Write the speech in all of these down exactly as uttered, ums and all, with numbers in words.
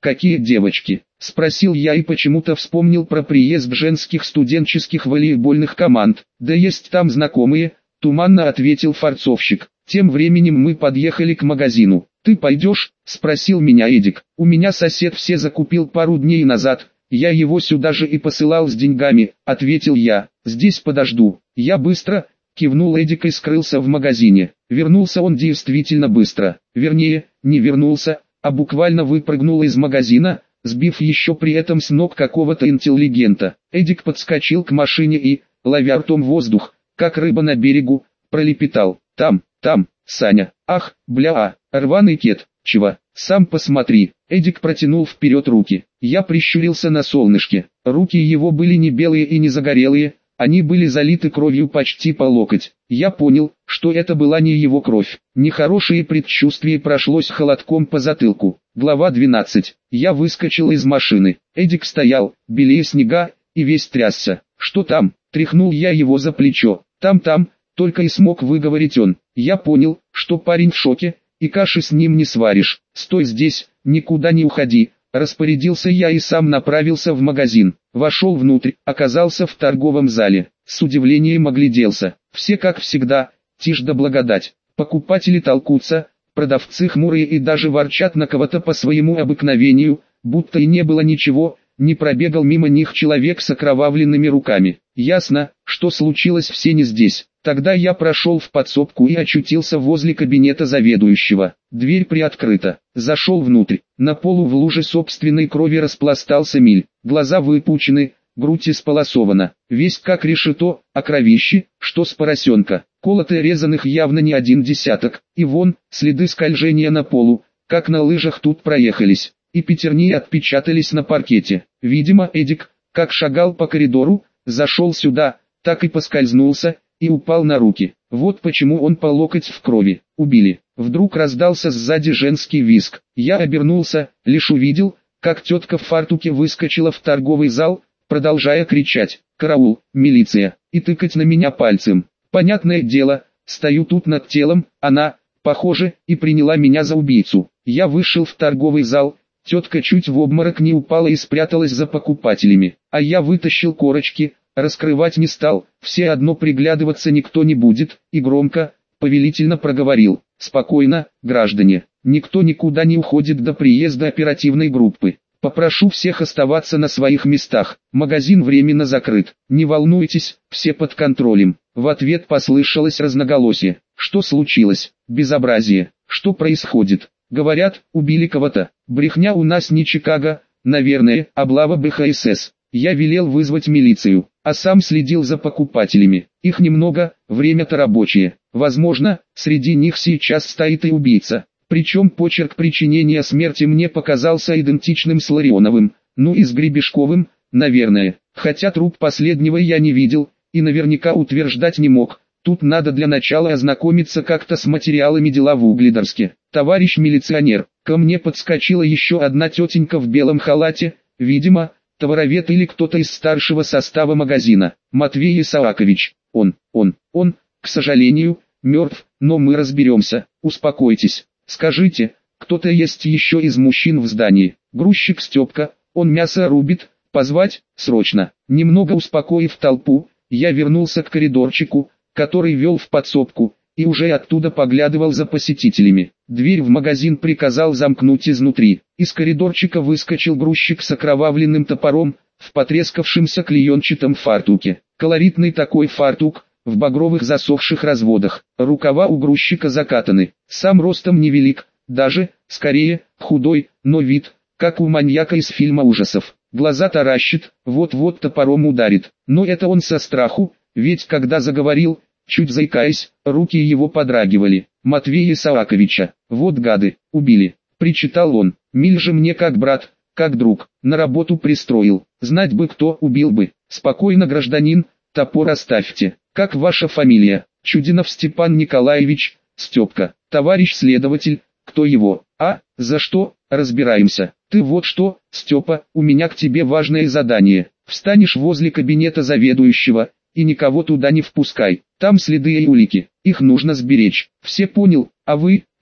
«Какие девочки?» – спросил я и почему-то вспомнил про приезд женских студенческих волейбольных команд. «Да есть там знакомые», – туманно ответил фарцовщик. Тем временем мы подъехали к магазину. «Ты пойдешь?» – спросил меня Эдик. «У меня сосед все закупил пару дней назад, я его сюда же и посылал с деньгами», – ответил я. «Здесь подожду». Я быстро кивнул Эдик и скрылся в магазине. Вернулся он действительно быстро. Вернее, не вернулся, а буквально выпрыгнул из магазина, сбив еще при этом с ног какого-то интеллигента. Эдик подскочил к машине и, ловя ртом воздух, как рыба на берегу, пролепетал: «Там, там, Саня, ах, бля, а, рваный кет, чего, сам посмотри». Эдик протянул вперед руки. Я прищурился на солнышке. Руки его были не белые и не загорелые, они были залиты кровью почти по локоть. Я понял, что это была не его кровь. Нехорошее предчувствие прошлось холодком по затылку. Глава двенадцать. Я выскочил из машины. Эдик стоял, белее снега, и весь трясся. «Что там?» – тряхнул я его за плечо. «Там-там», – только и смог выговорить он. Я понял, что парень в шоке, и каши с ним не сваришь. «Стой здесь, никуда не уходи», – распорядился я и сам направился в магазин. Вошел внутрь, оказался в торговом зале. С удивлением огляделся. Все как всегда, тишь да благодать. Покупатели толкутся, продавцы хмурые и даже ворчат на кого-то по своему обыкновению, будто и не было ничего, не пробегал мимо них человек с окровавленными руками. Ясно, что случилось все не здесь. Тогда я прошел в подсобку и очутился возле кабинета заведующего. Дверь приоткрыта. Зашел внутрь. На полу в луже собственной крови распластался Миль. Глаза выпучены, грудь исполосована. Весь как решето, а кровище, что с поросенка. Колото резаных явно не один десяток. И вон, следы скольжения на полу, как на лыжах тут проехались. И пятерни отпечатались на паркете. Видимо, Эдик, как шагал по коридору, зашел сюда, так и поскользнулся, и упал на руки. Вот почему он по локоть в крови. Убили. Вдруг раздался сзади женский визг. Я обернулся, лишь увидел, как тетка в фартуке выскочила в торговый зал, продолжая кричать: «Караул, милиция!» и тыкать на меня пальцем. Понятное дело, стою тут над телом, она, похоже, и приняла меня за убийцу. Я вышел в торговый зал, тетка чуть в обморок не упала и спряталась за покупателями, а я вытащил корочки, раскрывать не стал, все одно приглядываться никто не будет, и громко, повелительно проговорил: «Спокойно, граждане, никто никуда не уходит до приезда оперативной группы. Попрошу всех оставаться на своих местах, магазин временно закрыт, не волнуйтесь, все под контролем». В ответ послышалось разноголосие. «Что случилось? Безобразие, что происходит? Говорят, убили кого-то. Брехня, у нас не Чикаго, наверное, облава бэ ха эс эс». Я велел вызвать милицию, а сам следил за покупателями. Их немного, время-то рабочее. Возможно, среди них сейчас стоит и убийца. Причем почерк причинения смерти мне показался идентичным с Ларионовым, ну и с Гребешковым, наверное. Хотя труп последнего я не видел, и наверняка утверждать не мог. Тут надо для начала ознакомиться как-то с материалами дела в Угледорске. «Товарищ милиционер», ко мне подскочила еще одна тетенька в белом халате, видимо, товаровед или кто-то из старшего состава магазина. «Матвей Исаакович, он, он, он, к сожалению, мертв, но мы разберемся, успокойтесь. Скажите, кто-то есть еще из мужчин в здании?» «Грузчик Степка, он мясо рубит, позвать, срочно». Немного успокоив толпу, я вернулся к коридорчику, который вел в подсобку, и уже оттуда поглядывал за посетителями. Дверь в магазин приказал замкнуть изнутри. Из коридорчика выскочил грузчик с окровавленным топором, в потрескавшемся клеенчатом фартуке. Колоритный такой фартук, в багровых засохших разводах. Рукава у грузчика закатаны. Сам ростом невелик, даже, скорее, худой, но вид, как у маньяка из фильма ужасов. Глаза таращит, вот-вот топором ударит. Но это он со страху, ведь когда заговорил, чуть заикаясь, руки его подрагивали. «Матвея Исааковича, вот гады, убили», — причитал он. «Миль же мне как брат, как друг, на работу пристроил. Знать бы, кто убил бы». «Спокойно, гражданин, топор оставьте. Как ваша фамилия?» «Чудинов Степан Николаевич, Степка». «Товарищ следователь, кто его?» «А, за что, разбираемся». «Ты вот что, Степа, у меня к тебе важное задание. Встанешь возле кабинета заведующего, и никого туда не впускай. Там следы и улики, их нужно сберечь». «Все понял, а вы,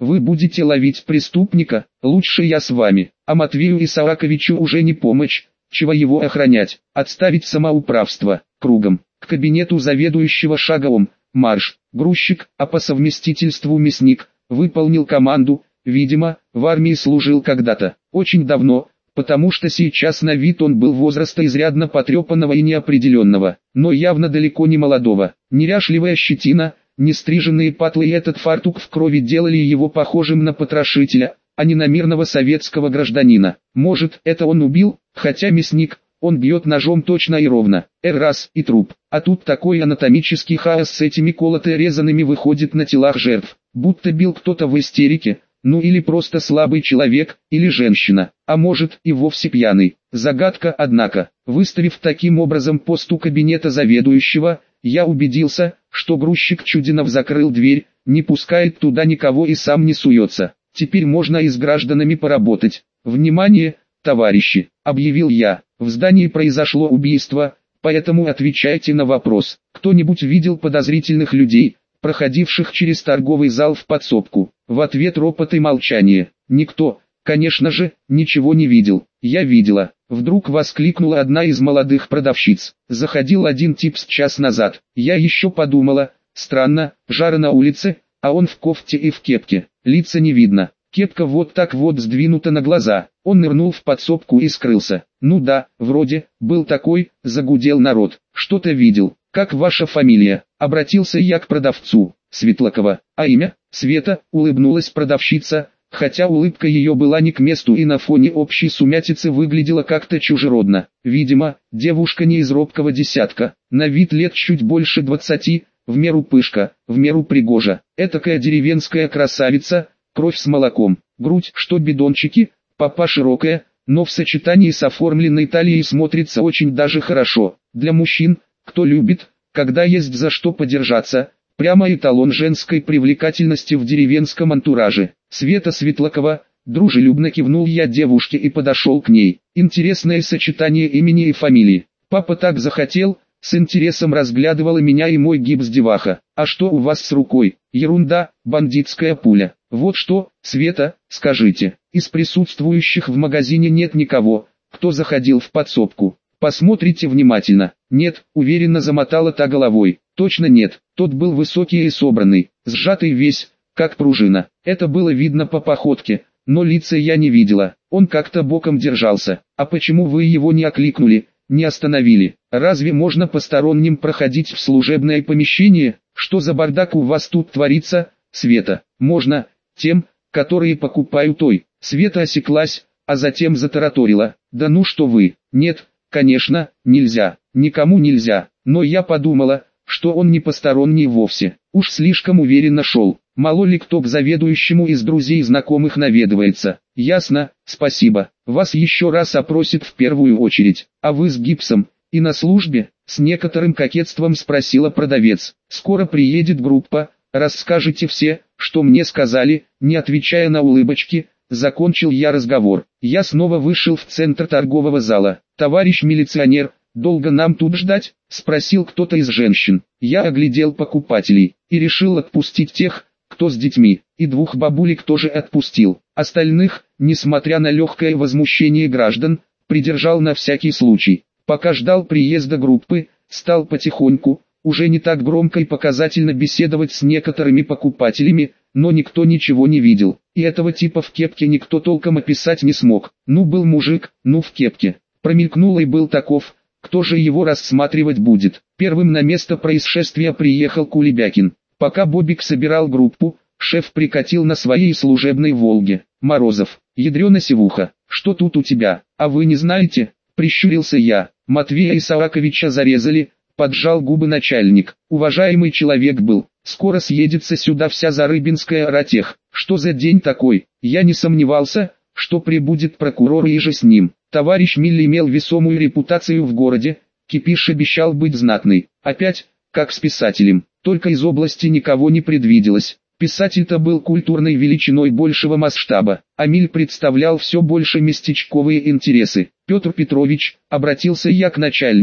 Вы будете ловить преступника, лучше я с вами. А Матвею Исааковичу уже не помочь, чего его охранять, отставить самоуправство, кругом, к кабинету заведующего шагом, марш. Грузчик, а по совместительству мясник, выполнил команду, видимо, в армии служил когда-то, очень давно, потому что сейчас на вид он был возраста изрядно потрепанного и неопределенного, но явно далеко не молодого. Неряшливая щетина, нестриженные патлы и этот фартук в крови делали его похожим на потрошителя, а не на мирного советского гражданина. Может, это он убил, хотя мясник, он бьет ножом точно и ровно, эр раз и труп. А тут такой анатомический хаос с этими колото-резанными выходит на телах жертв, будто бил кто-то в истерике. Ну или просто слабый человек, или женщина, а может и вовсе пьяный. Загадка, однако. Выставив таким образом пост у кабинета заведующего, я убедился, что грузчик Чудинов закрыл дверь, не пускает туда никого и сам не суется. Теперь можно и с гражданами поработать. «Внимание, товарищи!» — объявил я. «В здании произошло убийство, поэтому отвечайте на вопрос. Кто-нибудь видел подозрительных людей, проходивших через торговый зал в подсобку?» В ответ ропот и молчание. Никто, конечно же, ничего не видел. «Я видела», — вдруг воскликнула одна из молодых продавщиц. «Заходил один тип с час назад. Я еще подумала, странно, жара на улице, а он в кофте и в кепке. Лица не видно. Кепка вот так вот сдвинута на глаза. Он нырнул в подсобку и скрылся. Ну да, вроде, был такой», — загудел народ. «Что-то видел. Как ваша фамилия?» — обратился я к продавцу. «Светлакова. А имя?» «Света», — улыбнулась продавщица, хотя улыбка ее была не к месту и на фоне общей сумятицы выглядела как-то чужеродно. Видимо, девушка не из робкого десятка, на вид лет чуть больше двадцати, в меру пышка, в меру пригожа. Этакая деревенская красавица, кровь с молоком, грудь, что бидончики, попа широкая, но в сочетании с оформленной талией смотрится очень даже хорошо. Для мужчин, кто любит, когда есть за что подержаться, прямо эталон женской привлекательности в деревенском антураже. «Света Светлакова», — дружелюбно кивнул я девушке и подошел к ней. Интересное сочетание имени и фамилии. Папа так захотел, с интересом разглядывала меня и мой гипс-деваха. «А что у вас с рукой?» «Ерунда, бандитская пуля». «Вот что, Света, скажите, из присутствующих в магазине нет никого, кто заходил в подсобку? Посмотрите внимательно». «Нет», — уверенно замотала та головой. «Точно нет». Тот был высокий и собранный, сжатый весь, как пружина. Это было видно по походке, но лица я не видела. Он как-то боком держался. «А почему вы его не окликнули, не остановили? Разве можно посторонним проходить в служебное помещение? Что за бардак у вас тут творится, Света?» «Можно, тем, которые покупают той». Света осеклась, а затем затараторила. «Да ну что вы, нет, конечно, нельзя, никому нельзя». Но я подумала, что он не посторонний вовсе, уж слишком уверенно шел. Мало ли кто к заведующему из друзей и знакомых наведывается. «Ясно, спасибо. Вас еще раз опросит в первую очередь. А вы с гипсом и на службе?» С некоторым кокетством спросила продавец. «Скоро приедет группа, расскажете все, что мне сказали», не отвечая на улыбочки, закончил я разговор. Я снова вышел в центр торгового зала. «Товарищ милиционер, долго нам тут ждать?» — спросил кто-то из женщин. Я оглядел покупателей и решил отпустить тех, кто с детьми, и двух бабулек тоже отпустил. Остальных, несмотря на легкое возмущение граждан, придержал на всякий случай. Пока ждал приезда группы, стал потихоньку, уже не так громко и показательно беседовать с некоторыми покупателями, но никто ничего не видел. И этого типа в кепке никто толком описать не смог. Ну был мужик, ну в кепке. Промелькнул и был таков. Кто же его рассматривать будет? Первым на место происшествия приехал Кулебякин. Пока Бобик собирал группу, шеф прикатил на своей служебной «Волге». «Морозов, ядрена сивуха, что тут у тебя? А вы не знаете?» — прищурился я. «Матвея Исааковича зарезали», — поджал губы начальник. «Уважаемый человек был. Скоро съедется сюда вся Зарыбинская ратех. Что за день такой?» Я не сомневался, что прибудет прокурор и же с ним. Товарищ Милли имел весомую репутацию в городе, кипиш обещал быть знатный. Опять, как с писателем, только из области никого не предвиделось. Писатель-то был культурной величиной большего масштаба, а Миль представлял все больше местечковые интересы. «Петр Петрович», — обратился я к начальнику,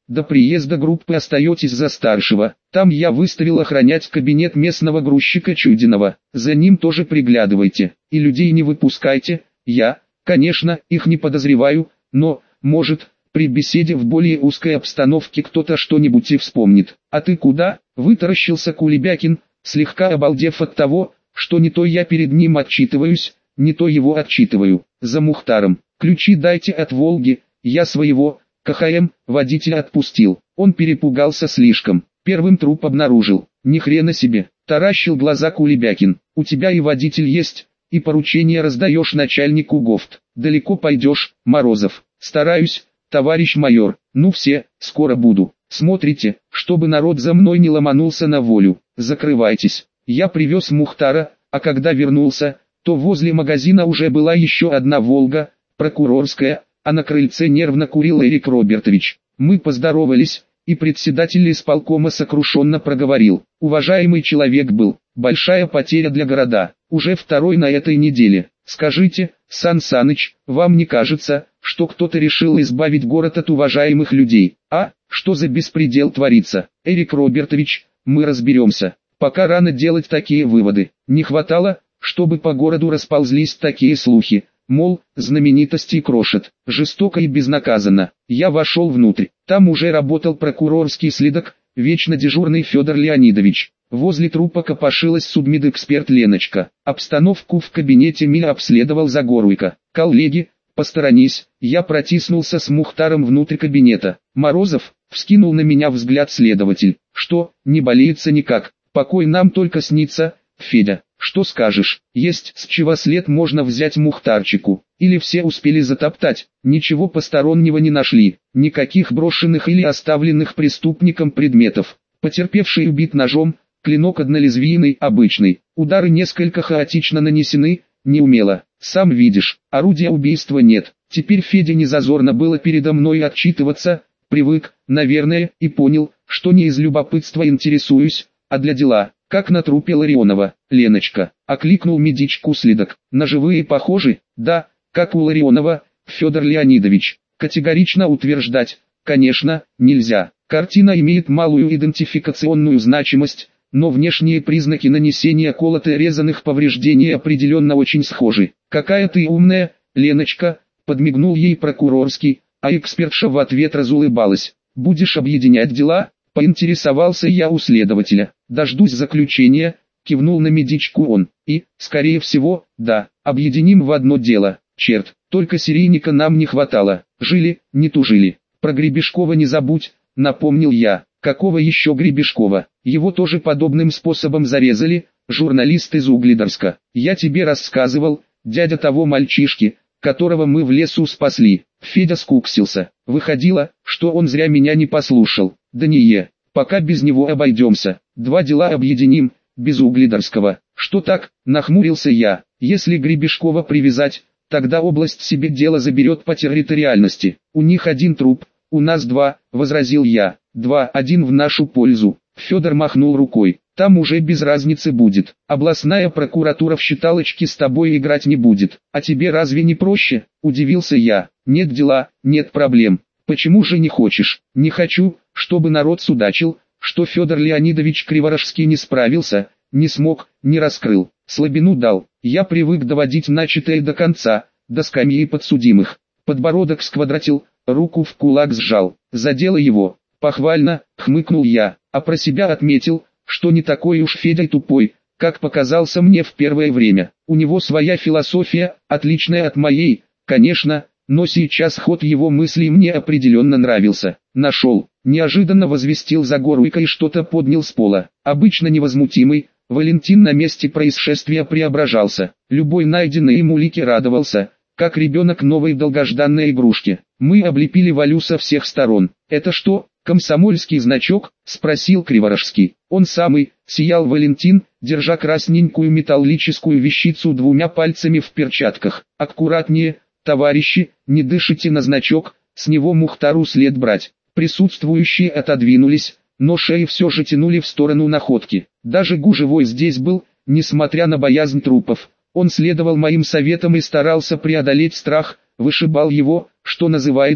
До приезда группы остаетесь за старшего. Там я выставил охранять кабинет местного грузчика Чудинова. За ним тоже приглядывайте. И людей не выпускайте. Я, конечно, их не подозреваю, но, может, при беседе в более узкой обстановке кто-то что-нибудь и вспомнит. А ты куда? Вытаращился Кулебякин, слегка обалдев от того, что не то я перед ним отчитываюсь, не то его отчитываю. За Мухтаром. Ключи дайте от Волги, я своего, КХМ, водителя отпустил. Он перепугался слишком. Первым труп обнаружил. Ни хрена себе. Таращил глаза Кулебякин. У тебя и водитель есть, и поручение раздаешь начальнику ГОФТ. Далеко пойдешь, Морозов. Стараюсь, товарищ майор. Ну все, скоро буду. Смотрите, чтобы народ за мной не ломанулся на волю. Закрывайтесь. Я привез Мухтара, а когда вернулся, то возле магазина уже была еще одна «Волга», прокурорская, а на крыльце нервно курил Эрик Робертович. Мы поздоровались, и председатель исполкома сокрушенно проговорил. Уважаемый человек был, большая потеря для города, уже второй на этой неделе. Скажите, Сан Саныч, вам не кажется, что кто-то решил избавить город от уважаемых людей? А, что за беспредел творится? Эрик Робертович, мы разберемся. Пока рано делать такие выводы. Не хватало, чтобы по городу расползлись такие слухи. Мол, знаменитостей крошат, жестоко и безнаказанно. Я вошел внутрь, там уже работал прокурорский следак, вечно дежурный Федор Леонидович. Возле трупа копошилась судмедэксперт Леночка. Обстановку в кабинете Миля обследовал Загоруйко. «Коллеги, посторонись», я протиснулся с Мухтаром внутрь кабинета. «Морозов», вскинул на меня взгляд следователь. «Что, не болеется никак? Покой нам только снится, Федя». «Что скажешь, есть с чего след можно взять Мухтарчику, или все успели затоптать, ничего постороннего не нашли, никаких брошенных или оставленных преступником предметов, потерпевший убит ножом, клинок однолезвийный, обычный, удары несколько хаотично нанесены, неумело, сам видишь, орудия убийства нет». Теперь Феде не зазорно было передо мной отчитываться, привык, наверное, и понял, что не из любопытства интересуюсь, а для дела. «Как на трупе Ларионова, Леночка», — окликнул медичку следак. «На живые похожи?» «Да, как у Ларионова, Федор Леонидович». Категорично утверждать, конечно, нельзя. Картина имеет малую идентификационную значимость, но внешние признаки нанесения колото-резаных повреждений определенно очень схожи. «Какая ты умная, Леночка», — подмигнул ей прокурорский, а экспертша в ответ разулыбалась. «Будешь объединять дела?» — поинтересовался я у следователя. «Дождусь заключения», — кивнул на медичку он. «И, скорее всего, да, объединим в одно дело. Черт, только серийника нам не хватало. Жили, не тужили. Про Гребешкова не забудь», — напомнил я. «Какого еще Гребешкова? Его тоже подобным способом зарезали, журналист из Угледорска. Я тебе рассказывал, дядя того мальчишки, которого мы в лесу спасли». Федя скуксился. Выходило, что он зря меня не послушал. «Да не е, пока без него обойдемся. Два дела объединим, без Угледорского». «Что так?» — нахмурился я. «Если Гребешкова привязать, тогда область себе дело заберет по территориальности. У них один труп, у нас два», — возразил я. «Два, один в нашу пользу». Федор махнул рукой. «Там уже без разницы будет. Областная прокуратура в считалочки с тобой играть не будет. А тебе разве не проще?» — удивился я. «Нет дела, нет проблем». «Почему же не хочешь?» «Не хочу, чтобы народ судачил, что Федор Леонидович Криворожский не справился, не смог, не раскрыл, слабину дал. Я привык доводить начатое до конца, до скамьи подсудимых». Подбородок сквадратил, руку в кулак сжал. «Задело его». «Похвально», — хмыкнул я, а про себя отметил, что не такой уж Федя тупой, как показался мне в первое время. У него своя философия, отличная от моей, конечно, но сейчас ход его мыслей мне определенно нравился. «Нашел», — неожиданно возвестил Загоруйко и что-то поднял с пола. Обычно невозмутимый, Валентин на месте происшествия преображался. Любой найденной им улике радовался, как ребенок новой долгожданной игрушки. Мы облепили Валю со всех сторон. «Это что, комсомольский значок?» — спросил Криворожский. «Он самый», — сиял Валентин, держа красненькую металлическую вещицу двумя пальцами в перчатках. «Аккуратнее, товарищи, не дышите на значок, с него Мухтару след брать». Присутствующие отодвинулись, но шеи все же тянули в сторону находки. Даже Гужевой здесь был, несмотря на боязнь трупов. Он следовал моим советам и старался преодолеть страх, вышибал его, что называется,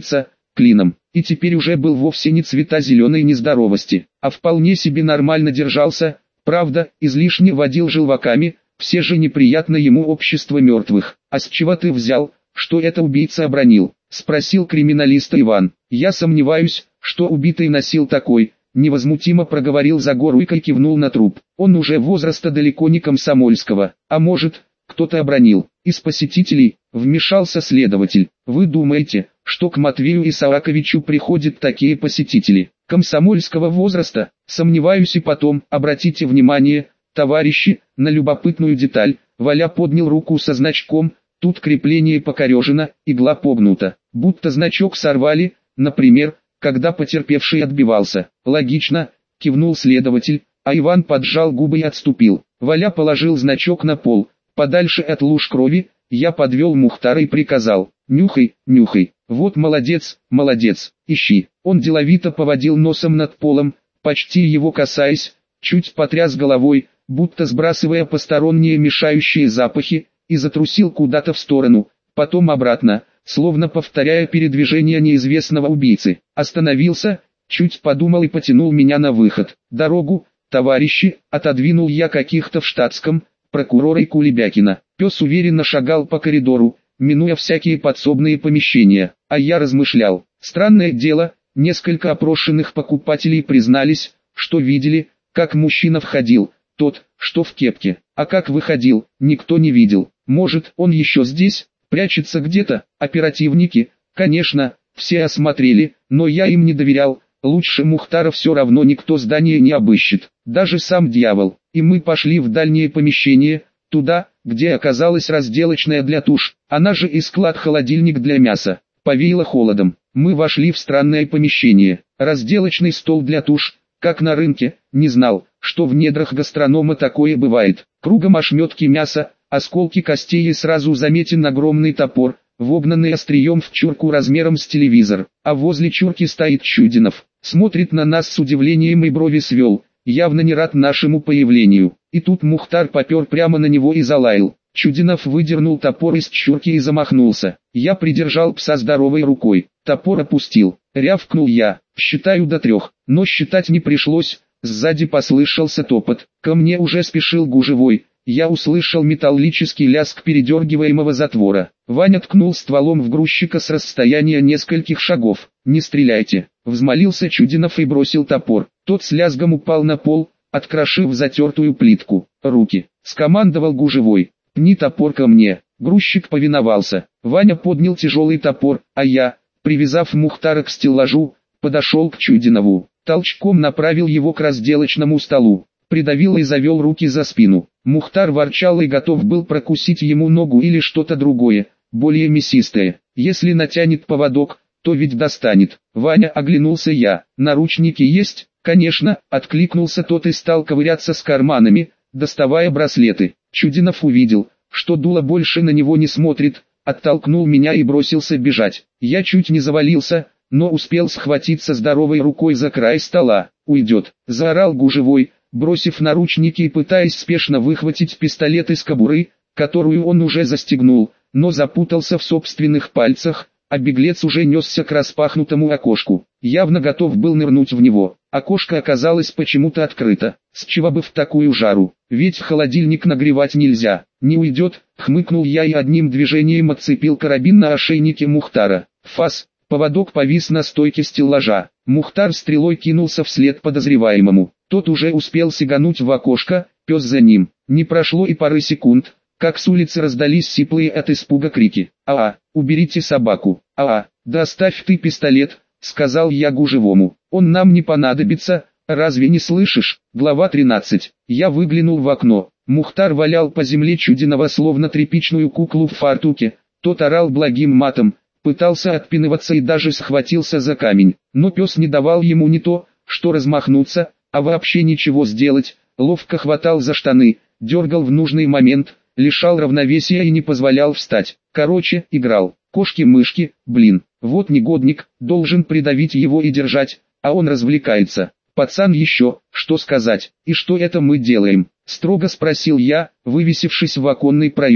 клином, и теперь уже был вовсе не цвета зеленой нездоровости, а вполне себе нормально держался, правда, излишне водил желваками, все же неприятно ему общество мертвых. «А с чего ты взял, что это убийца обронил?» — спросил криминалиста Иван. «Я сомневаюсь, что убитый носил такой», — невозмутимо проговорил Загоруйко и кивнул на труп. «Он уже возраста далеко не комсомольского, а может, кто-то обронил. Из посетителей», — вмешался следователь. «Вы думаете, что к Матвею Исааковичу приходят такие посетители комсомольского возраста? Сомневаюсь, и потом, обратите внимание, товарищи, на любопытную деталь». Валя поднял руку со значком, тут крепление покорежено, игла погнута, будто значок сорвали, например, когда потерпевший отбивался. «Логично», — кивнул следователь, а Иван поджал губы и отступил. Валя положил значок на пол, подальше от луж крови. Я подвел Мухтара и приказал: «Нюхай, нюхай, вот молодец, молодец, ищи». Он деловито поводил носом над полом, почти его касаясь, чуть потряс головой, будто сбрасывая посторонние мешающие запахи, и затрусил куда-то в сторону, потом обратно, словно повторяя передвижение неизвестного убийцы. Остановился, чуть подумал и потянул меня на выход. «Дорогу, товарищи!» — отодвинул я каких-то в штатском, прокурора и Кулебякина. Пес уверенно шагал по коридору, минуя всякие подсобные помещения, а я размышлял. Странное дело, несколько опрошенных покупателей признались, что видели, как мужчина входил, тот, что в кепке, а как выходил, никто не видел. Может, он еще здесь, прячется где-то? Оперативники, конечно, все осмотрели, но я им не доверял. Лучше Мухтара все равно никто здание не обыщет, даже сам дьявол. И мы пошли в дальнее помещение, туда, где оказалась разделочная для туш, она же и склад-холодильник для мяса. Повеяло холодом. Мы вошли в странное помещение, разделочный стол для туш, как на рынке. Не знал, что в недрах гастронома такое бывает. Кругом ошметки мяса, осколки костей и сразу заметен огромный топор, вогнанный острием в чурку размером с телевизор. А возле чурки стоит Чудинов, смотрит на нас с удивлением и брови свел, явно не рад нашему появлению. И тут Мухтар попер прямо на него и залаял. Чудинов выдернул топор из чурки и замахнулся. Я придержал пса здоровой рукой. Топор опустил. Рявкнул я: «Считаю до трех». Но считать не пришлось. Сзади послышался топот. Ко мне уже спешил гужевой. Я услышал металлический лязг передергиваемого затвора. Ваня ткнул стволом в грузчика с расстояния нескольких шагов. «Не стреляйте», — взмолился Чудинов и бросил топор. Тот с лязгом упал на пол, открошив затертую плитку. «Руки», — скомандовал гужевой. «Пни топор ко мне». Грузчик повиновался. Ваня поднял тяжелый топор, а я, привязав Мухтара к стеллажу, подошел к Чудинову. Толчком направил его к разделочному столу. Придавил и завел руки за спину. Мухтар ворчал и готов был прокусить ему ногу или что-то другое, более мясистое. Если натянет поводок, то ведь достанет. Ваня, оглянулся я. «Наручники есть?» «Конечно», — откликнулся тот и стал ковыряться с карманами, доставая браслеты. Чудинов увидел, что дуло больше на него не смотрит, оттолкнул меня и бросился бежать. Я чуть не завалился, но успел схватиться здоровой рукой за край стола. «Уйдет», — заорал гужевой, бросив наручники и пытаясь спешно выхватить пистолет из кобуры, которую он уже застегнул, но запутался в собственных пальцах, а беглец уже несся к распахнутому окошку. Явно готов был нырнуть в него. Окошко оказалось почему-то открыто. С чего бы в такую жару? Ведь холодильник нагревать нельзя. «Не уйдет», — хмыкнул я и одним движением отцепил карабин на ошейнике Мухтара. Фас. Поводок повис на стойке стеллажа. Мухтар стрелой кинулся вслед подозреваемому. Тот уже успел сигануть в окошко, пес за ним. Не прошло и пары секунд, как с улицы раздались сиплые от испуга крики. «А-а, уберите собаку! А-а, да оставь ты пистолет», — сказал я гужевому. «Он нам не понадобится, разве не слышишь?» Глава тринадцать. Я выглянул в окно. Мухтар валял по земле Чудинова словно тряпичную куклу в фартуке. Тот орал благим матом, пытался отпинываться и даже схватился за камень. Но пес не давал ему не то, что размахнуться, а вообще ничего сделать. Ловко хватал за штаны, дергал в нужный момент, лишал равновесия и не позволял встать. Короче, играл. Кошки-мышки, блин, вот негодник, должен придавить его и держать, а он развлекается. «Пацан, еще, что сказать, и что это мы делаем?» — строго спросил я, вывесившись в оконный проем.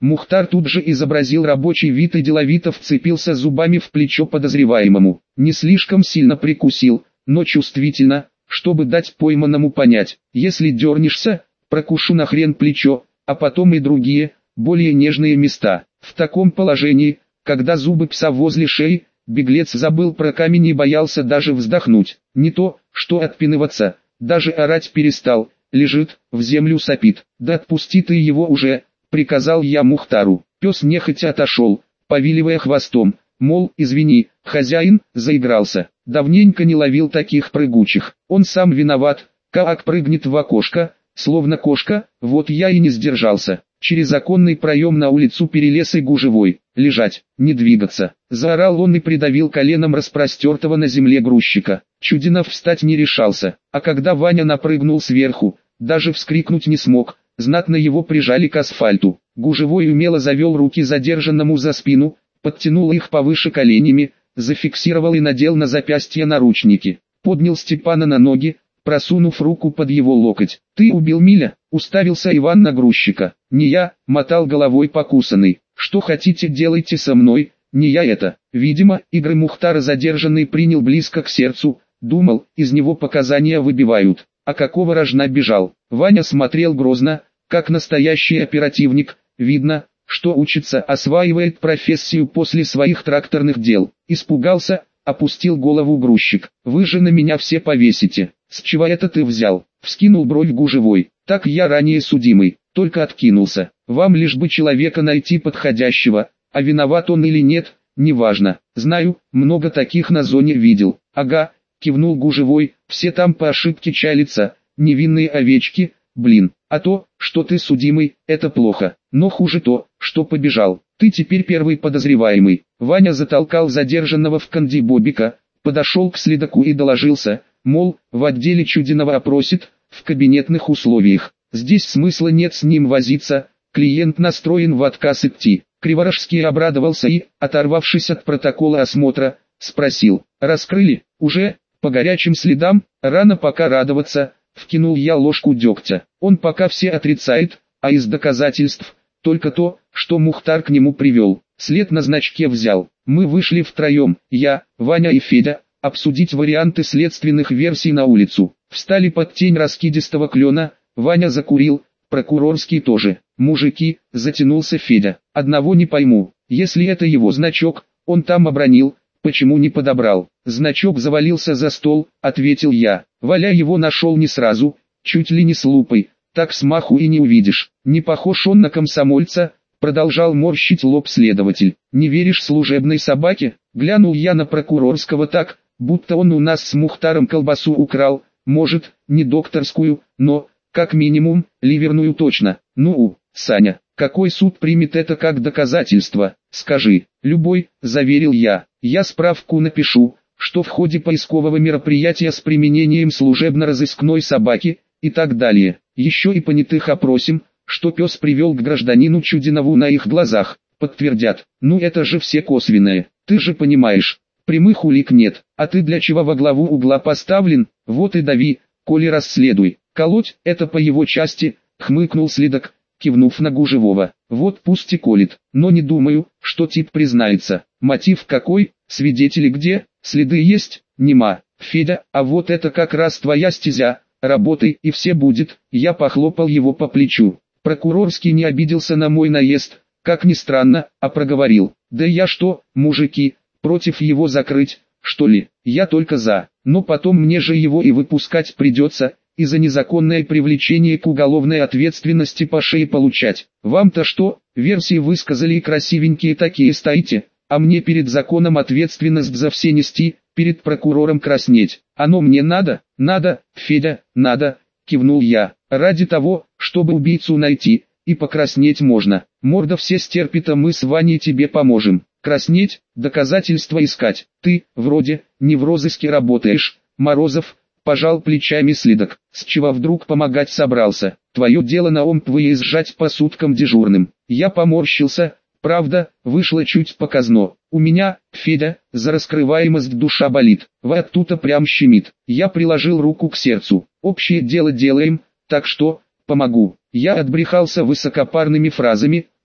Мухтар тут же изобразил рабочий вид и деловито вцепился зубами в плечо подозреваемому. Не слишком сильно прикусил, но чувствительно, чтобы дать пойманному понять: если дернешься, прокушу нахрен плечо, а потом и другие, более нежные места. В таком положении, когда зубы пса возле шеи, беглец забыл про камень и боялся даже вздохнуть. Не то, что отпинываться, даже орать перестал, лежит, в землю сопит. «Да отпусти ты его уже», — приказал я Мухтару. Пес нехотя отошел, повиливая хвостом, мол, извини, хозяин, заигрался. Давненько не ловил таких прыгучих. Он сам виноват, как прыгнет в окошко, словно кошка, вот я и не сдержался. Через оконный проем на улицу перелез и гужевой. «Лежать, не двигаться!» Заорал он и придавил коленом распростертого на земле грузчика. Чудинов встать не решался, а когда Ваня напрыгнул сверху, даже вскрикнуть не смог, знатно его прижали к асфальту. Гужевой умело завел руки задержанному за спину, подтянул их повыше коленями, зафиксировал и надел на запястье наручники. Поднял Степана на ноги, просунув руку под его локоть. «Ты убил Миля?» — уставился Иван на грузчика. «Не я», — мотал головой покусанный. «Что хотите, делайте со мной, не я это». Видимо, игры Мухтара задержанный принял близко к сердцу, думал, из него показания выбивают. А какого рожна бежал? Ваня смотрел грозно, как настоящий оперативник, видно, что учится, осваивает профессию после своих тракторных дел. Испугался, опустил голову грузчик. «Вы же на меня все повесите». «С чего это ты взял?» — вскинул бровь гужевой. «Так я ранее судимый, только откинулся. Вам лишь бы человека найти подходящего, а виноват он или нет, неважно. Знаю, много таких на зоне видел». «Ага», — кивнул гужевой, «все там по ошибке чалятся, невинные овечки, блин. А то, что ты судимый, это плохо, но хуже то, что побежал. Ты теперь первый подозреваемый». Ваня затолкал задержанного в кандибобика, подошел к следаку и доложился, мол, в отделе Чудинова опросит, в кабинетных условиях. Здесь смысла нет с ним возиться, клиент настроен в отказ идти. Криворожский обрадовался и, оторвавшись от протокола осмотра, спросил: «Раскрыли? Уже? По горячим следам? Рано пока радоваться», — вкинул я ложку дегтя. «Он пока все отрицает, а из доказательств только то, что Мухтар к нему привел. След на значке взял. Мы вышли втроем, я, Ваня и Федя, обсудить варианты следственных версий на улицу. Встали под тень раскидистого клена, Ваня закурил, прокурорский тоже. Мужики, затянулся Федя. Одного не пойму, если это его значок, он там обронил, почему не подобрал?» «Значок завалился за стол», — ответил я. «Валя его нашел не сразу, чуть ли не с лупой, так смаху и не увидишь. Не похож он на комсомольца», — продолжал морщить лоб следователь. «Не веришь служебной собаке?» Глянул я на прокурорского так, будто он у нас с Мухтаром колбасу украл, может, не докторскую, но, как минимум, ливерную точно. «Ну, Саня, какой суд примет это как доказательство? Скажи». «Любой», — заверил я. «Я справку напишу, что в ходе поискового мероприятия с применением служебно-розыскной собаки, и так далее. Еще и понятых опросим, что пес привел к гражданину Чудинову на их глазах, подтвердят. Ну это же все косвенное, ты же понимаешь, прямых улик нет, а ты для чего во главу угла поставлен, вот и дави, коли расследуй. Колоть, это по его части», — хмыкнул следак, кивнув на гужевого. «Вот пусть и колет, но не думаю, что тип признается. Мотив какой, свидетели где, следы есть, нема. Федя, а вот это как раз твоя стезя, работай и все будет». Я похлопал его по плечу. Прокурорский не обиделся на мой наезд, как ни странно, а проговорил: «Да я что, мужики, против его закрыть, что ли? Я только за, но потом мне же его и выпускать придется, и за незаконное привлечение к уголовной ответственности по шее получать. Вам-то что, версии высказали и красивенькие такие стоите, а мне перед законом ответственность за все нести, перед прокурором краснеть. Оно мне надо?» «Надо, Федя, надо», — кивнул я. «Ради того, чтобы убийцу найти, и покраснеть можно. Морда все стерпит, а мы с Ваней тебе поможем. Краснеть, доказательства искать. Ты, вроде, не в розыске работаешь, Морозов», — пожал плечами следак. «С чего вдруг помогать собрался? Твое дело на омп выезжать по суткам дежурным». Я поморщился. Правда, вышло чуть показно. У меня, Федя, за раскрываемость душа болит. Вот тут-то прям щемит. Я приложил руку к сердцу. Общее дело делаем, так что, помогу. Я отбрехался высокопарными фразами,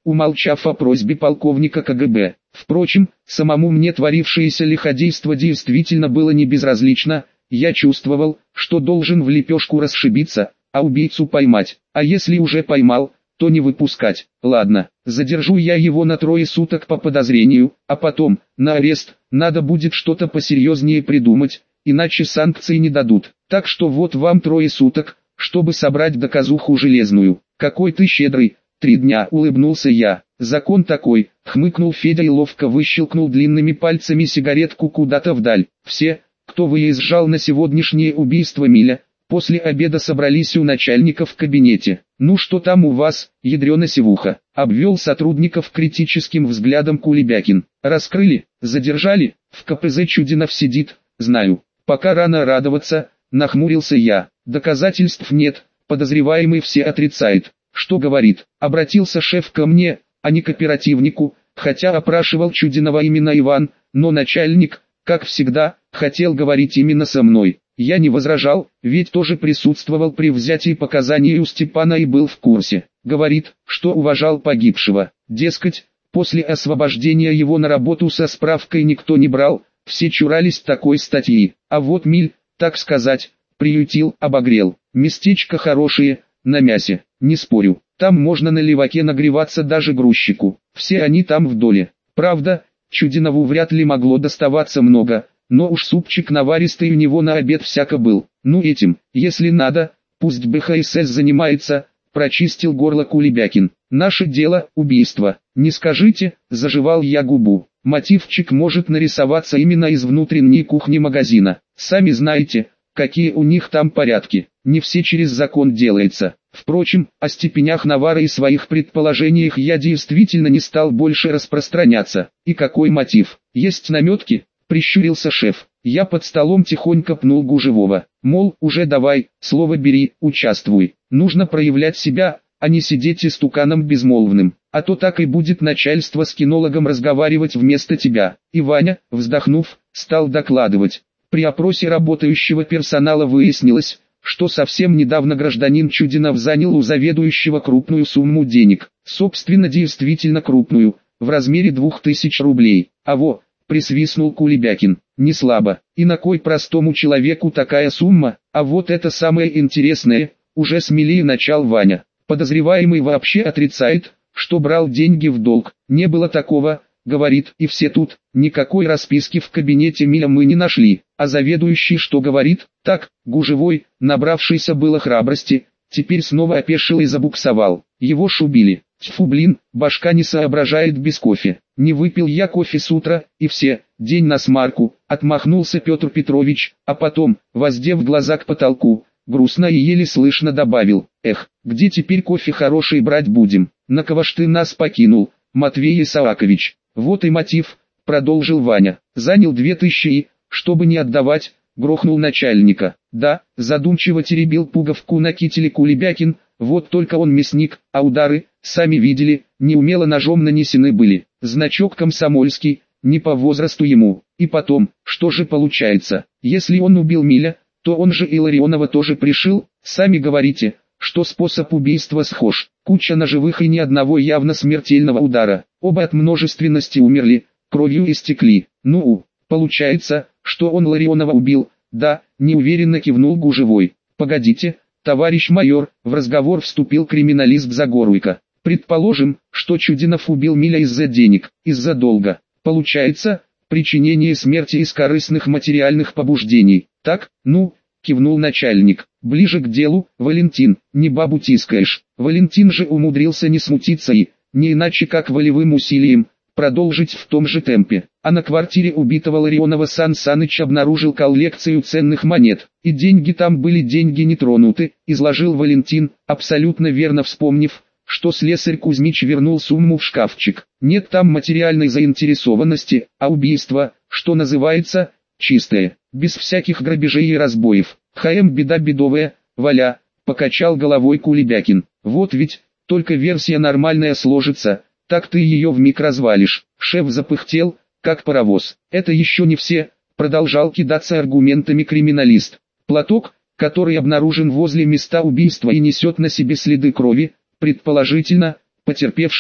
умолчав о просьбе полковника ка гэ бэ. Впрочем, самому мне творившееся лиходейство действительно было не безразлично, я чувствовал, что должен в лепешку расшибиться, а убийцу поймать, а если уже поймал, то не выпускать. Ладно, задержу я его на трое суток по подозрению, а потом, на арест, надо будет что-то посерьезнее придумать, иначе санкции не дадут. Так что вот вам трое суток, чтобы собрать доказуху железную. Какой ты щедрый, три дня, улыбнулся я. Закон такой, хмыкнул Федя и ловко выщелкнул длинными пальцами сигаретку куда-то вдаль. Все, кто выезжал на сегодняшнее убийство Миля, после обеда собрались у начальника в кабинете. «Ну что там у вас, ядрена севуха?» — обвел сотрудников критическим взглядом Кулебякин. «Раскрыли? Задержали? В ка пэ зэ Чудинов сидит, знаю. Пока рано радоваться», — нахмурился я. «Доказательств нет, подозреваемый все отрицает». «Что говорит?» — обратился шеф ко мне, а не к оперативнику, хотя опрашивал Чудинова именно Иван, но начальник, как всегда, хотел говорить именно со мной. Я не возражал, ведь тоже присутствовал при взятии показаний у Степана и был в курсе. Говорит, что уважал погибшего. Дескать, после освобождения его на работу со справкой никто не брал, все чурались такой статьи. А вот Миль, так сказать, приютил, обогрел. Местечко хорошее, на мясе, не спорю. Там можно на леваке нагреваться даже грузчику. Все они там в доле. Правда, Чудинову вряд ли могло доставаться много, но уж супчик наваристый у него на обед всяко был. Ну этим, если надо, пусть бэ ха эс эс занимается, прочистил горло Кулебякин. Наше дело – убийство. Не скажите, заживал я губу. Мотивчик может нарисоваться именно из внутренней кухни магазина. Сами знаете, какие у них там порядки. Не все через закон делается. Впрочем, о степенях навара и своих предположениях я действительно не стал больше распространяться. И какой мотив? Есть наметки? Прищурился шеф. Я под столом тихонько пнул Гужевого. Мол, уже давай, слово бери, участвуй. Нужно проявлять себя, а не сидеть истуканом безмолвным. А то так и будет начальство с кинологом разговаривать вместо тебя. И Ваня, вздохнув, стал докладывать. При опросе работающего персонала выяснилось, что совсем недавно гражданин Чудинов занял у заведующего крупную сумму денег. Собственно, действительно крупную, в размере двух тысяч рублей. А во, присвистнул Кулебякин, не слабо. И на кой простому человеку такая сумма? А вот это самое интересное, уже смелее начал Ваня. Подозреваемый вообще отрицает, что брал деньги в долг. Не было такого, говорит, и все тут. Никакой расписки в кабинете Миля мы не нашли. А заведующий что говорит? Так, Гужевой, набравшийся было храбрости, теперь снова опешил и забуксовал. Его шубили. Тьфу блин, башка не соображает без кофе. Не выпил я кофе с утра, и все, день на смарку, отмахнулся Петр Петрович, а потом, воздев глаза к потолку, грустно и еле слышно добавил: эх, где теперь кофе хороший брать будем? На кого ж ты нас покинул, Матвей Исаакович? Вот и мотив, продолжил Ваня. Занял две тысячи и, чтобы не отдавать, грохнул начальника. Да, задумчиво теребил пуговку на кителе Кулебякин, вот только он мясник, а удары, сами видели, неумело ножом нанесены были. Значок комсомольский, не по возрасту ему. И потом, что же получается, если он убил Миля, то он же и Ларионова тоже пришил, сами говорите, что способ убийства схож. Куча ножевых и ни одного явно смертельного удара. Оба от множественности умерли, кровью истекли. Ну, получается, что он Ларионова убил. Да, неуверенно кивнул Гужевой. Погодите, товарищ майор, в разговор вступил криминалист Загоруйко. Предположим, что Чудинов убил Миля из-за денег, из-за долга. Получается, причинение смерти из корыстных материальных побуждений. Так, ну, кивнул начальник. Ближе к делу, Валентин, не бабу тискаешь. Валентин же умудрился не смутиться и, не иначе как волевым усилием, продолжить в том же темпе. А на квартире убитого Ларионова Сан Саныч обнаружил коллекцию ценных монет. И деньги там были, деньги не тронуты, изложил Валентин, абсолютно верно вспомнив, что слесарь Кузьмич вернул сумму в шкафчик. Нет там материальной заинтересованности, а убийство, что называется, чистое, без всяких грабежей и разбоев. ХМ беда бедовая, Валя, покачал головой Кулебякин. Вот ведь, только версия нормальная сложится, так ты ее вмиг развалишь. Шеф запыхтел, как паровоз. Это еще не все, продолжал кидаться аргументами криминалист. Платок, который обнаружен возле места убийства и несет на себе следы крови, предположительно, потерпевшего,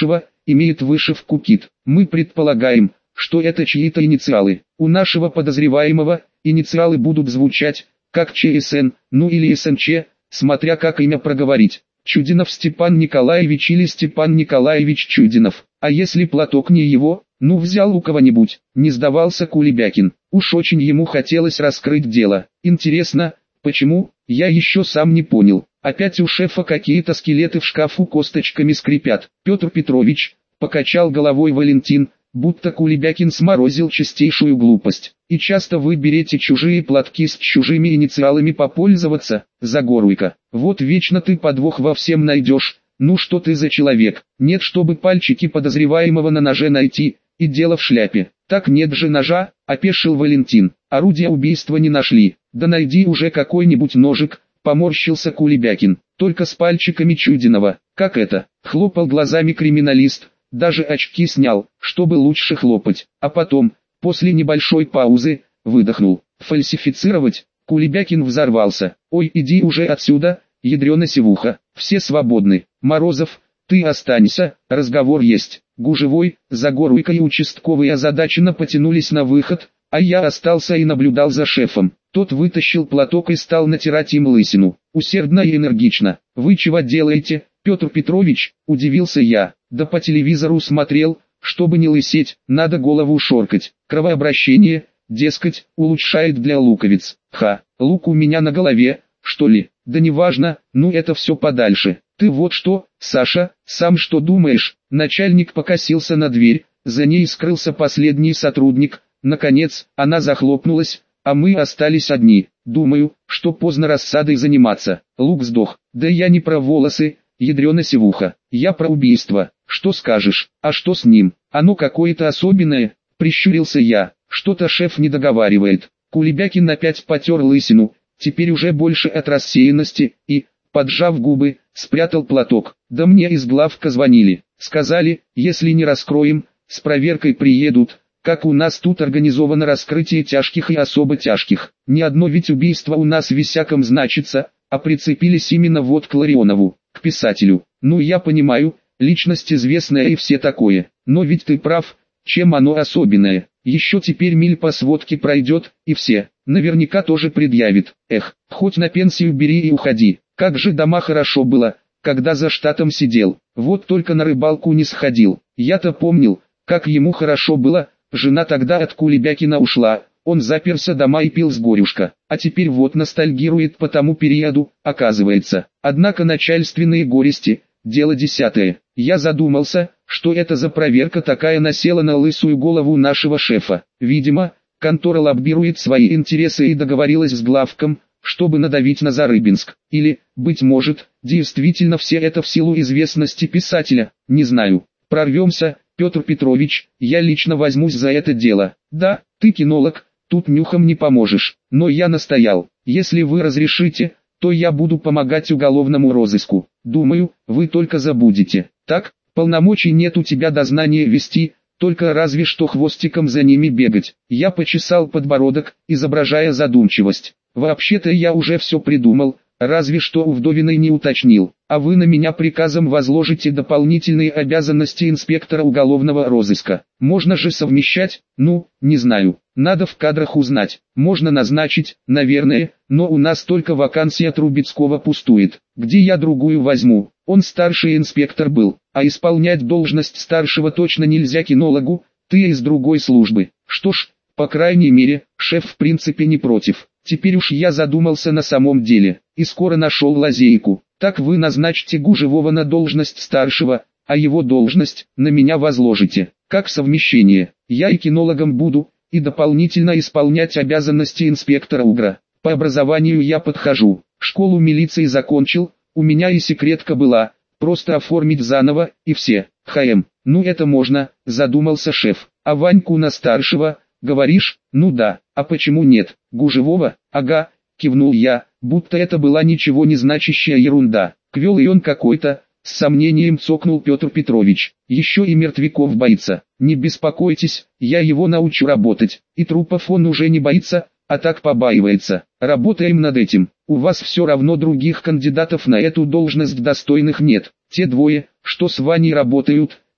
имеет вышивку кит. Мы предполагаем, что это чьи-то инициалы. У нашего подозреваемого инициалы будут звучать как ЧСН, ну или СНЧ, смотря как имя проговорить. Чудинов Степан Николаевич или Степан Николаевич Чудинов. А если платок не его, ну взял у кого-нибудь, не сдавался Кулебякин. Уж очень ему хотелось раскрыть дело. Интересно, почему, я еще сам не понял. Опять у шефа какие-то скелеты в шкафу косточками скрипят. Петр Петрович, покачал головой Валентин, будто Кулебякин сморозил чистейшую глупость. И часто вы берете чужие платки с чужими инициалами попользоваться, Загоруйка. Вот вечно ты подвох во всем найдешь. Ну что ты за человек? Нет, чтобы пальчики подозреваемого на ноже найти, и дело в шляпе. Так нет же ножа, опешил Валентин. Орудия убийства не нашли. Да найди уже какой-нибудь ножик, поморщился Кулебякин. Только с пальчиками Чудинова. Как это? Хлопал глазами криминалист. Даже очки снял, чтобы лучше хлопать. А потом, после небольшой паузы, выдохнул. Фальсифицировать? Кулебякин взорвался. Ой, иди уже отсюда, ядрёна сивуха. Все свободны. Морозов, ты останься, разговор есть. Гужевой, Загоруйка и участковый озадаченно потянулись на выход, а я остался и наблюдал за шефом. Тот вытащил платок и стал натирать им лысину. Усердно и энергично. Вы чего делаете, Петр Петрович? Удивился я. Да по телевизору смотрел, чтобы не лысеть, надо голову шоркать. Кровообращение, дескать, улучшает для луковиц. Ха, лук у меня на голове, что ли? Да неважно, ну это все подальше. Ты вот что, Саша, сам что думаешь? Начальник покосился на дверь, за ней скрылся последний сотрудник. Наконец, она захлопнулась, а мы остались одни. Думаю, что поздно рассадой заниматься. Лук сдох. Да я не про волосы, ядрёна сивуха. Я про убийство. Что скажешь? А что с ним? Оно какое-то особенное, прищурился я. Что-то шеф не договаривает. Кулебякин опять потер лысину, теперь уже больше от рассеянности, и, поджав губы, спрятал платок. Да мне из главка звонили. Сказали, если не раскроем, с проверкой приедут. Как у нас тут организовано раскрытие тяжких и особо тяжких. Ни одно ведь убийство у нас висяком значится, а прицепились именно вот к Ларионову, к писателю. Ну я понимаю, личность известная и все такое. Но ведь ты прав, чем оно особенное. Еще теперь миль по сводке пройдет, и все, наверняка тоже предъявит. Эх, хоть на пенсию бери и уходи. Как же дома хорошо было, когда за штатом сидел. Вот только на рыбалку не сходил. Я-то помнил, как ему хорошо было. Жена тогда от Кулебякина ушла, он заперся дома и пил с горюшка, а теперь вот ностальгирует по тому периоду, оказывается. Однако начальственные горести, дело десятое. Я задумался, что это за проверка такая насела на лысую голову нашего шефа. Видимо, контора лоббирует свои интересы и договорилась с главком, чтобы надавить на Зарыбинск. Или, быть может, действительно все это в силу известности писателя, не знаю. Прорвемся, Петр Петрович, я лично возьмусь за это дело. Да, ты кинолог, тут нюхом не поможешь, но я настоял. Если вы разрешите, то я буду помогать уголовному розыску. Думаю, вы только забудете. Так, полномочий нет у тебя дознание вести, только разве что хвостиком за ними бегать. Я почесал подбородок, изображая задумчивость. Вообще-то я уже все придумал, разве что у Вдовиной не уточнил. А вы на меня приказом возложите дополнительные обязанности инспектора уголовного розыска. Можно же совмещать? Ну, не знаю. Надо в кадрах узнать. Можно назначить, наверное, но у нас только вакансия Трубецкого пустует. Где я другую возьму? Он старший инспектор был, а исполнять должность старшего точно нельзя кинологу, ты из другой службы. Что ж, по крайней мере, шеф в принципе не против. Теперь уж я задумался на самом деле, и скоро нашел лазейку. Так вы назначите Гужевого на должность старшего, а его должность на меня возложите. Как совмещение, я и кинологом буду, и дополнительно исполнять обязанности инспектора УГРа. По образованию я подхожу, школу милиции закончил, у меня и секретка была, просто оформить заново, и все. ХМ, ну это можно, задумался шеф. А Ваньку на старшего, говоришь? Ну да, а почему нет? Гужевого? Ага, кивнул я, будто это была ничего не значащая ерунда. Квелый он какой-то, с сомнением цокнул Петр Петрович. Еще и мертвяков боится. Не беспокойтесь, я его научу работать. И трупов он уже не боится, а так побаивается. Работаем над этим. У вас все равно других кандидатов на эту должность достойных нет. Те двое, что с Ваней работают,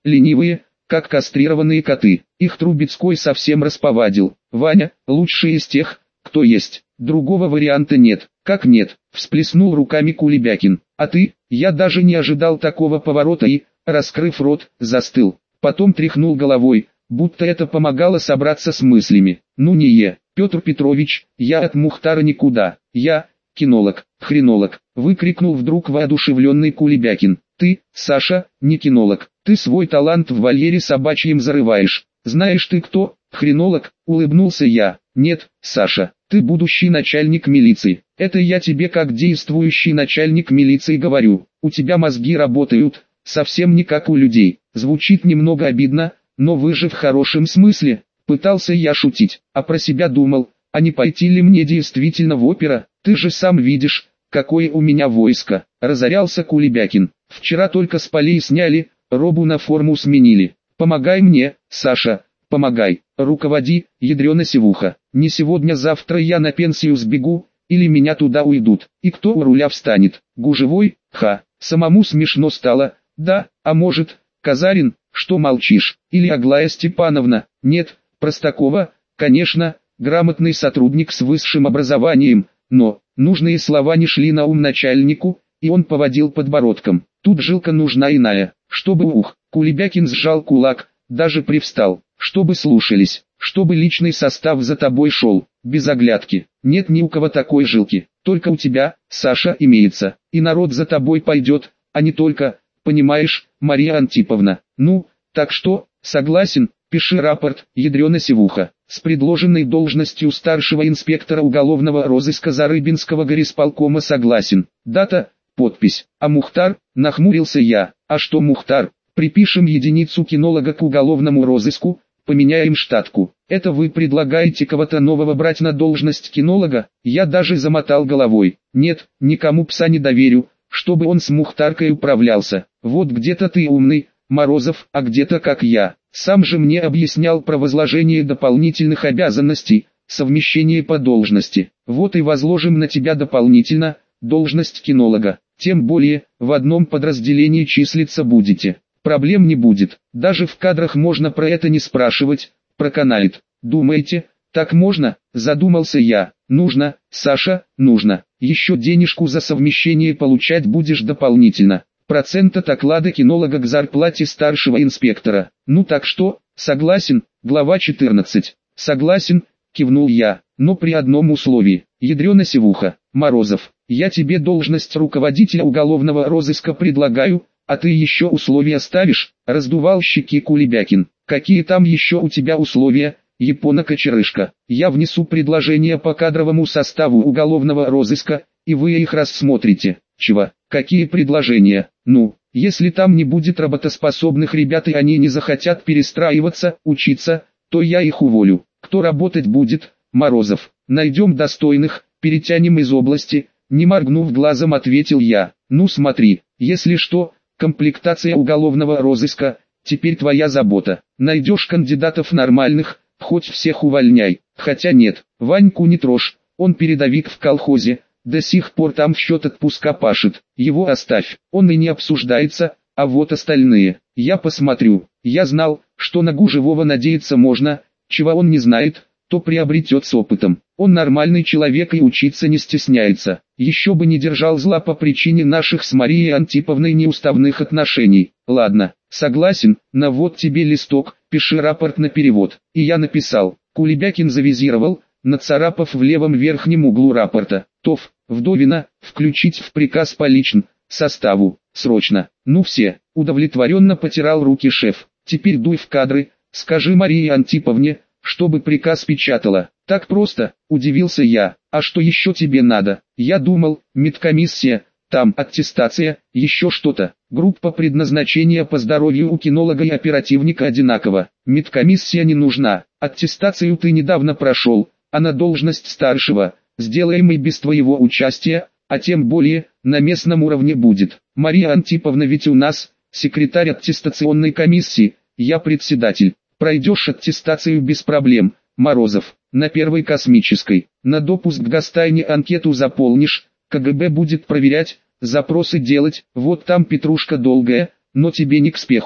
ленивые, как кастрированные коты. Их Трубецкой совсем расповадил. Ваня, лучший из тех, кто есть. Другого варианта нет. Как нет? Всплеснул руками Кулебякин. А ты? Я даже не ожидал такого поворота и, раскрыв рот, застыл. Потом тряхнул головой, будто это помогало собраться с мыслями. Ну не е, Петр Петрович, я от Мухтара никуда. Я, кинолог, хренолог, выкрикнул вдруг воодушевленный Кулебякин. Ты, Саша, не кинолог, ты свой талант в вольере собачьим зарываешь. Знаешь ты кто? Хренолог, улыбнулся я. Нет, Саша, ты будущий начальник милиции. Это я тебе как действующий начальник милиции говорю. У тебя мозги работают, совсем не как у людей. Звучит немного обидно, но вы же в хорошем смысле. Пытался я шутить, а про себя думал, а не пойти ли мне действительно в опера? Ты же сам видишь, какое у меня войско. Разорялся Кулебякин. Вчера только с полей сняли, робу на форму сменили. Помогай мне, Саша, помогай. Руководи, ядрена севуха. Не сегодня-завтра я на пенсию сбегу, или меня туда уйдут. И кто у руля встанет? Гужевой? Ха, самому смешно стало. Да, а может, Казарин, что молчишь? Или Аглая Степановна? Нет, Простакова, конечно, грамотный сотрудник с высшим образованием, но нужные слова не шли на ум начальнику, и он поводил подбородком. Тут жилка нужна иная, чтобы ух. Кулебякин сжал кулак, даже привстал, чтобы слушались, чтобы личный состав за тобой шел, без оглядки. Нет ни у кого такой жилки, только у тебя, Саша, имеется, и народ за тобой пойдет, а не только, понимаешь, Мария Антиповна. Ну, так что, согласен, пиши рапорт, ядрена севуха, с предложенной должностью старшего инспектора уголовного розыска Зарыбинского горисполкома согласен. Дата, подпись. А Мухтар, нахмурился я. А что Мухтар? Припишем единицу кинолога к уголовному розыску, поменяем штатку. Это вы предлагаете кого-то нового брать на должность кинолога? Я даже замотал головой. Нет, никому пса не доверю, чтобы он с Мухтаркой управлялся. Вот где-то ты умный, Морозов, а где-то как я. Сам же мне объяснял про возложение дополнительных обязанностей, совмещение по должности. Вот и возложим на тебя дополнительно, должность кинолога. Тем более, в одном подразделении числиться будете. Проблем не будет. Даже в кадрах можно про это не спрашивать, проканает. Думаете, так можно? Задумался я. Нужно, Саша, нужно. Еще денежку за совмещение получать будешь дополнительно. Процент от оклада кинолога к зарплате старшего инспектора. Ну так что, согласен, глава четырнадцать. Согласен, кивнул я, но при одном условии. Ядрена севуха, Морозов, я тебе должность руководителя уголовного розыска предлагаю, а ты еще условия ставишь, раздувал щеки Кулебякин. Какие там еще у тебя условия, япона-кочерышка? Я внесу предложение по кадровому составу уголовного розыска, и вы их рассмотрите. Чего? Какие предложения? Ну, если там не будет работоспособных ребят и они не захотят перестраиваться, учиться, то я их уволю. Кто работать будет? Морозов. Найдем достойных, перетянем из области, не моргнув глазом ответил я. Ну смотри, если что, комплектация уголовного розыска, теперь твоя забота. Найдешь кандидатов нормальных, хоть всех увольняй. Хотя нет, Ваньку не трожь, он передовик в колхозе, до сих пор там в счет отпуска пашет. Его оставь, он и не обсуждается, а вот остальные. Я посмотрю, я знал, что на Гужевого надеяться можно, чего он не знает, то приобретет с опытом. Он нормальный человек и учиться не стесняется. Еще бы не держал зла по причине наших с Марией Антиповной неуставных отношений. Ладно, согласен, на вот тебе листок, пиши рапорт на перевод. И я написал. Кулебякин завизировал, нацарапав в левом верхнем углу рапорта. ТОВ, Вдовина, включить в приказ по личн, составу, срочно. Ну все, удовлетворенно потирал руки шеф. Теперь дуй в кадры, скажи Марии Антиповне, чтобы приказ печатала. Так просто, удивился я. А что еще тебе надо? Я думал, медкомиссия, там аттестация, еще что-то. Группа предназначения по здоровью у кинолога и оперативника одинаково. Медкомиссия не нужна. Аттестацию ты недавно прошел, а на должность старшего, сделаем и без твоего участия, а тем более, на местном уровне будет. Мария Антиповна ведь у нас, секретарь аттестационной комиссии, я председатель. Пройдешь аттестацию без проблем, Морозов, на первой космической. На допуск к гостайне анкету заполнишь, КГБ будет проверять, запросы делать, вот там петрушка долгая, но тебе не к спеху.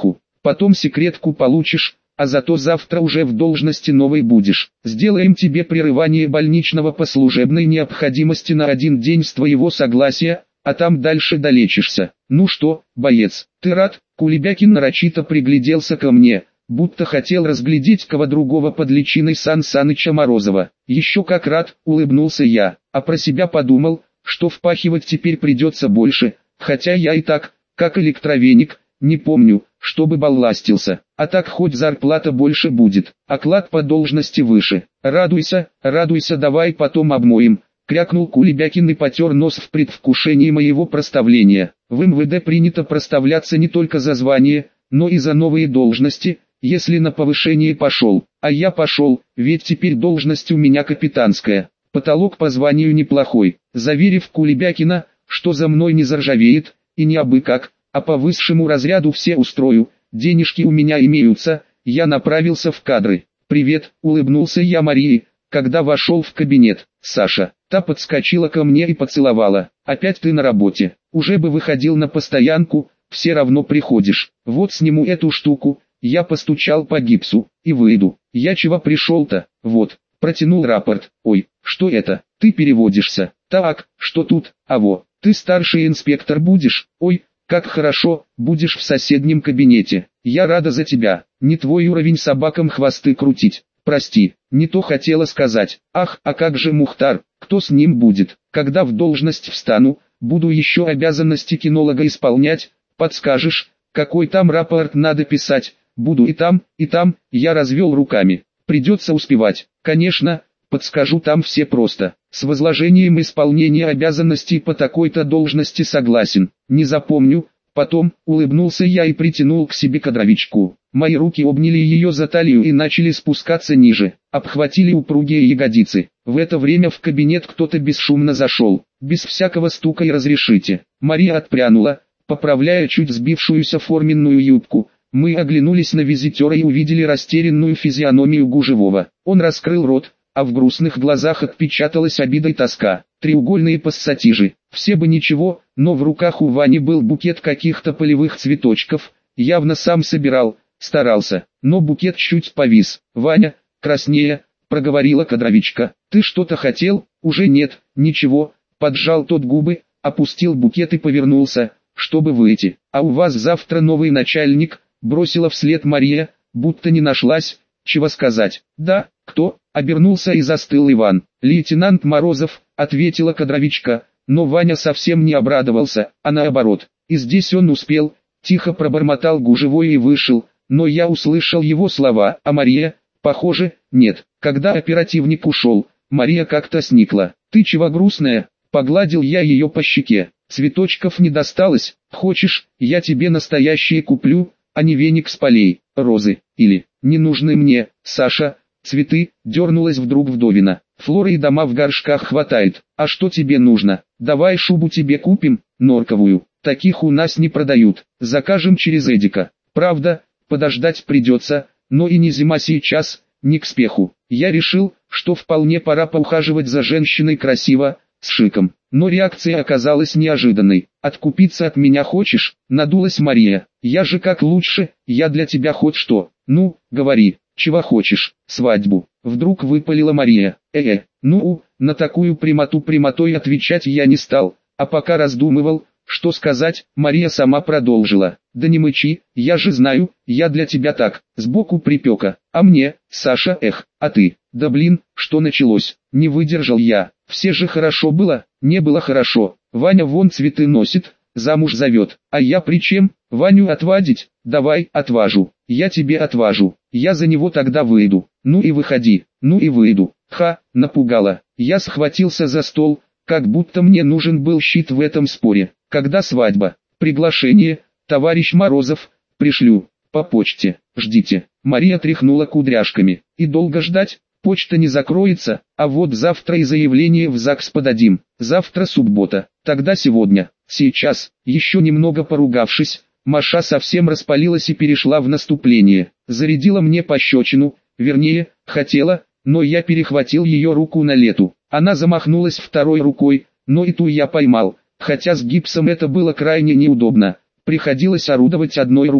потом секретку получишь, а зато завтра уже в должности новой будешь. Сделаем тебе прерывание больничного по служебной необходимости на один день с твоего согласия, а там дальше долечишься. Ну что, боец, ты рад?» Кулебякин нарочито пригляделся ко мне, будто хотел разглядеть кого другого под личиной Сан Саныча Морозова. «Еще как рад», — улыбнулся я, а про себя подумал, что впахивать теперь придется больше, хотя я и так, как электровеник, не помню, чтобы балластился, а так хоть зарплата больше будет, оклад по должности выше. «Радуйся, радуйся, давай потом обмоем», — крякнул Кулебякин и потер нос в предвкушении моего проставления. В эм вэ дэ принято проставляться не только за звание, но и за новые должности, если на повышение пошел, а я пошел, ведь теперь должность у меня капитанская. Потолок по званию неплохой. Заверив Кулебякина, что за мной не заржавеет, и не абы как, а по высшему разряду все устрою, денежки у меня имеются, я направился в кадры. «Привет», — улыбнулся я Марии, когда вошел в кабинет. «Саша». Та подскочила ко мне и поцеловала. «Опять ты на работе? Уже бы выходил на постоянку, все равно приходишь. Вот сниму эту штуку». Я постучал по гипсу, и выйду. «Я чего пришел-то?» «Вот». Протянул рапорт. «Ой, что это? Ты переводишься?» «Так, что тут? А во, ты старший инспектор будешь?» «Ой, как хорошо, будешь в соседнем кабинете. Я рада за тебя. Не твой уровень собакам хвосты крутить. Прости, не то хотела сказать. Ах, а как же Мухтар, кто с ним будет? Когда в должность встану, буду еще обязанности кинолога исполнять. Подскажешь, какой там рапорт надо писать?» «Буду и там, и там», я развел руками. «Придется успевать». «Конечно, подскажу, там все просто. С возложением исполнения обязанностей по такой-то должности согласен. Не запомню». Потом, улыбнулся я и притянул к себе кадровичку. Мои руки обняли ее за талию и начали спускаться ниже, обхватили упругие ягодицы. В это время в кабинет кто-то бесшумно зашел, без всякого стука и «разрешите». Мария отпрянула, поправляя чуть сбившуюся форменную юбку. Мы оглянулись на визитера и увидели растерянную физиономию Гужевого. Он раскрыл рот, а в грустных глазах отпечаталась обида и тоска. Треугольные пассатижи. Все бы ничего, но в руках у Вани был букет каких-то полевых цветочков. Явно сам собирал, старался, но букет чуть повис. «Ваня, краснея», — проговорила кадровичка. «Ты что-то хотел?» «Уже нет, ничего», — поджал тот губы, опустил букет и повернулся, чтобы выйти. «А у вас завтра новый начальник?» — бросила вслед Мария, будто не нашлась, чего сказать. «Да, кто?» — обернулся и застыл Иван. «Лейтенант Морозов», — ответила кадровичка, но Ваня совсем не обрадовался, а наоборот. И здесь он успел, тихо пробормотал Гужевой и вышел, но я услышал его слова, а Мария, похоже, нет. Когда оперативник ушел, Мария как-то сникла. «Ты чего грустная?» — погладил я ее по щеке. «Цветочков не досталось, хочешь, я тебе настоящие куплю, а не веник с полей, розы, или, не нужны мне, Саша, цветы», дернулась вдруг вдовина. «Флоры и дома в горшках хватает, а что тебе нужно? Давай шубу тебе купим, норковую, таких у нас не продают, закажем через Эдика. Правда, подождать придется, но и не зима сейчас, не к спеху». Я решил, что вполне пора поухаживать за женщиной красиво, с шиком. Но реакция оказалась неожиданной. «Откупиться от меня хочешь?» — надулась Мария. «Я же как лучше, я для тебя хоть что. Ну, говори, чего хочешь?» «Свадьбу», — вдруг выпалила Мария. «Э-э, ну, на такую прямоту прямотой отвечать я не стал, а пока раздумывал, что сказать, Мария сама продолжила. «Да не мычи, я же знаю, я для тебя так, сбоку припека, а мне, Саша, эх, а ты, да блин, что началось?» Не выдержал я. «Все же хорошо было?» «Не было хорошо. Ваня вон цветы носит, замуж зовет, а я при чем? Ваню отвадить? Давай, отважу, я тебе отважу, я за него тогда выйду. Ну и выходи, ну и выйду». Ха, напугала. Я схватился за стол, как будто мне нужен был щит в этом споре. «Когда свадьба?» «Приглашение, товарищ Морозов, пришлю, по почте, ждите». Мария тряхнула кудряшками. «И долго ждать? Почта не закроется, а вот завтра и заявление в ЗАГС подадим. Завтра суббота, тогда сегодня, сейчас». Еще немного поругавшись, Маша совсем распалилась и перешла в наступление. Зарядила мне пощечину, вернее, хотела, но я перехватил ее руку на лету. Она замахнулась второй рукой, но и ту я поймал, хотя с гипсом это было крайне неудобно. Приходилось орудовать одной рукой.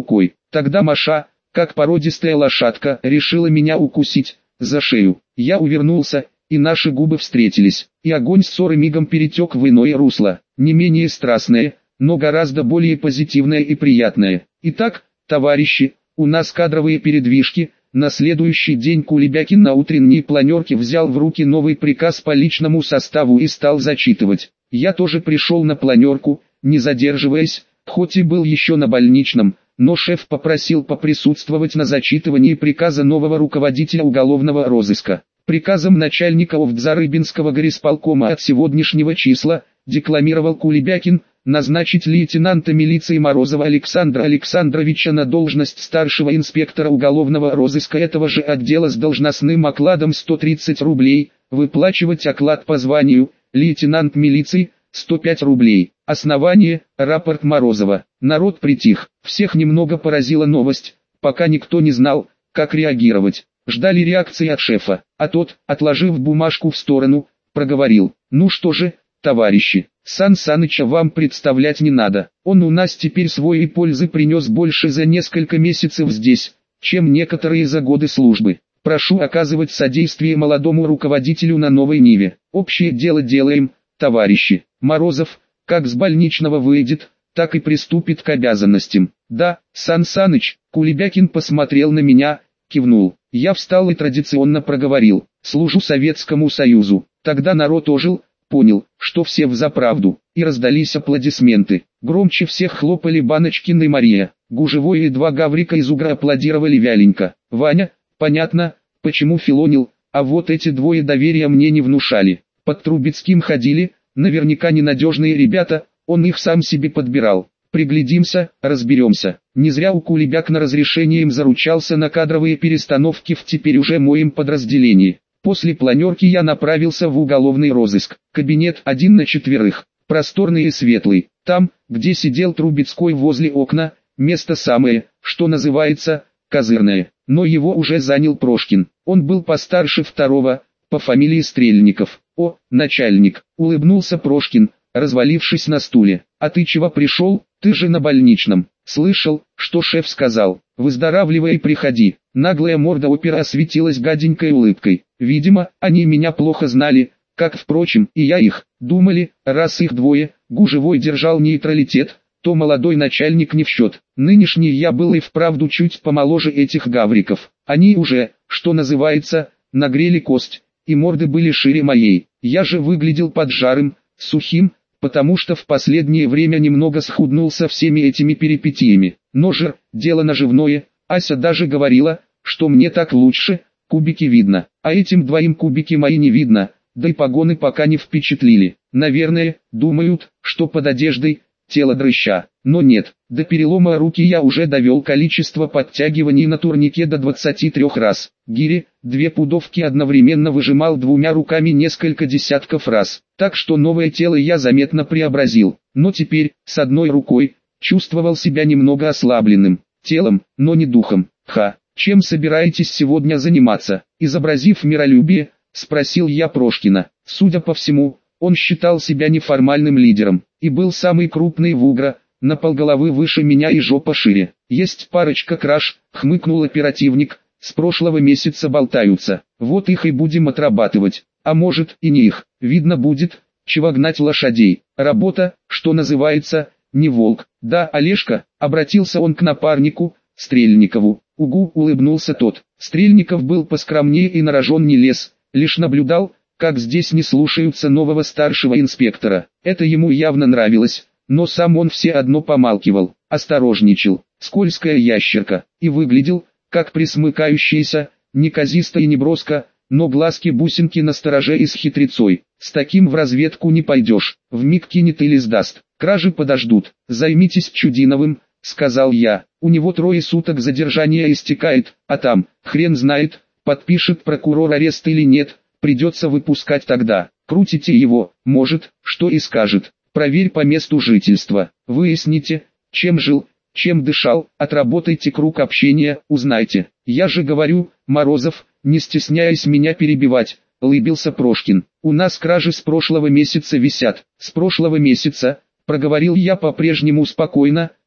Тогда Маша, как породистая лошадка, решила меня укусить за шею. Я увернулся, и наши губы встретились, и огонь ссоры мигом перетек в иное русло, не менее страстное, но гораздо более позитивное и приятное. Итак, товарищи, у нас кадровые передвижки. На следующий день Кулебякин на утренней планерке взял в руки новый приказ по личному составу и стал зачитывать. Я тоже пришел на планерку, не задерживаясь, хоть и был еще на больничном, но шеф попросил поприсутствовать на зачитывании приказа нового руководителя уголовного розыска. Приказом начальника ОВДЗа Рыбинского горисполкома от сегодняшнего числа, декламировал Кулебякин, назначить лейтенанта милиции Морозова Александра Александровича на должность старшего инспектора уголовного розыска этого же отдела с должностным окладом сто тридцать рублей, выплачивать оклад по званию, лейтенант милиции, сто пять рублей. Основание, рапорт Морозова. Народ притих, всех немного поразила новость, пока никто не знал, как реагировать. Ждали реакции от шефа, а тот, отложив бумажку в сторону, проговорил: «Ну что же, товарищи, Сан Саныча вам представлять не надо, он у нас теперь свой и пользы принес больше за несколько месяцев здесь, чем некоторые за годы службы. Прошу оказывать содействие молодому руководителю на новой ниве. Общее дело делаем, товарищи». Морозов, как с больничного выйдет, так и приступит к обязанностям. «Да, Сан Саныч», Кулебякин посмотрел на меня, кивнул. Я встал и традиционно проговорил: «Служу Советскому Союзу». Тогда народ ожил, понял, что все взаправду, и раздались аплодисменты. Громче всех хлопали Баночкин и Мария. Гужевой и два гаврика из Угра аплодировали вяленько. Ваня, понятно, почему филонил, а вот эти двое доверия мне не внушали. Под Трубецким ходили, наверняка ненадежные ребята, он их сам себе подбирал. Приглядимся, разберемся. Не зря у Кулебякина разрешением заручался на кадровые перестановки в теперь уже моем подразделении. После планерки я направился в уголовный розыск. Кабинет один на четверых, просторный и светлый. Там, где сидел Трубецкой возле окна, место самое, что называется, козырное. Но его уже занял Прошкин. Он был постарше второго, по фамилии Стрельников. «О, начальник», — улыбнулся Прошкин, развалившись на стуле. «А ты чего пришел? Ты же на больничном». «Слышал, что шеф сказал. Выздоравливай и приходи». Наглая морда опера осветилась гаденькой улыбкой. Видимо, они меня плохо знали, как, впрочем, и я их. Думали, раз их двое, Гужевой держал нейтралитет, то молодой начальник не в счет. Нынешний я был и вправду чуть помоложе этих гавриков. Они уже, что называется, нагрели кость, и морды были шире моей. Я же выглядел поджарым, сухим, потому что в последнее время немного схуднул со всеми этими перипетиями. Но же, дело наживное, Ася даже говорила, что мне так лучше, кубики видно, а этим двоим кубики мои не видно, да и погоны пока не впечатлили. Наверное, думают, что под одеждой тело дрыща, но нет, до перелома руки я уже довел количество подтягиваний на турнике до двадцати трёх раз. Гири, две пудовки одновременно выжимал двумя руками несколько десятков раз, так что новое тело я заметно преобразил, но теперь, с одной рукой, чувствовал себя немного ослабленным, телом, но не духом. «Ха, чем собираетесь сегодня заниматься?» Изобразив миролюбие, спросил я Прошкина. Судя по всему, он считал себя неформальным лидером, и был самый крупный в Угра, на полголовы выше меня и жопа шире. «Есть парочка краж», — хмыкнул оперативник, — «с прошлого месяца болтаются, вот их и будем отрабатывать, а может и не их, видно будет, чего гнать лошадей. Работа, что называется, не волк». «Да, Олежка», — обратился он к напарнику, Стрельникову. «Угу», — улыбнулся тот. Стрельников был поскромнее и на рожон не лез, лишь наблюдал, как здесь не слушаются нового старшего инспектора. Это ему явно нравилось, но сам он все одно помалкивал, осторожничал, скользкая ящерка, и выглядел, как присмыкающаяся, неказисто и неброско, но глазки-бусинки настороже и с хитрецой. С таким в разведку не пойдешь, вмиг кинет или сдаст. Кражи подождут, займитесь Чудиновым, сказал я. У него трое суток задержания истекает, а там, хрен знает, подпишет прокурор арест или нет, придется выпускать тогда. Крутите его, может, что и скажет. Проверь по месту жительства, выясните, чем жил, чем дышал, отработайте круг общения, узнайте. Я же говорю, Морозов, не стесняясь меня перебивать, улыбился Прошкин. У нас кражи с прошлого месяца висят. С прошлого месяца, проговорил я по-прежнему спокойно,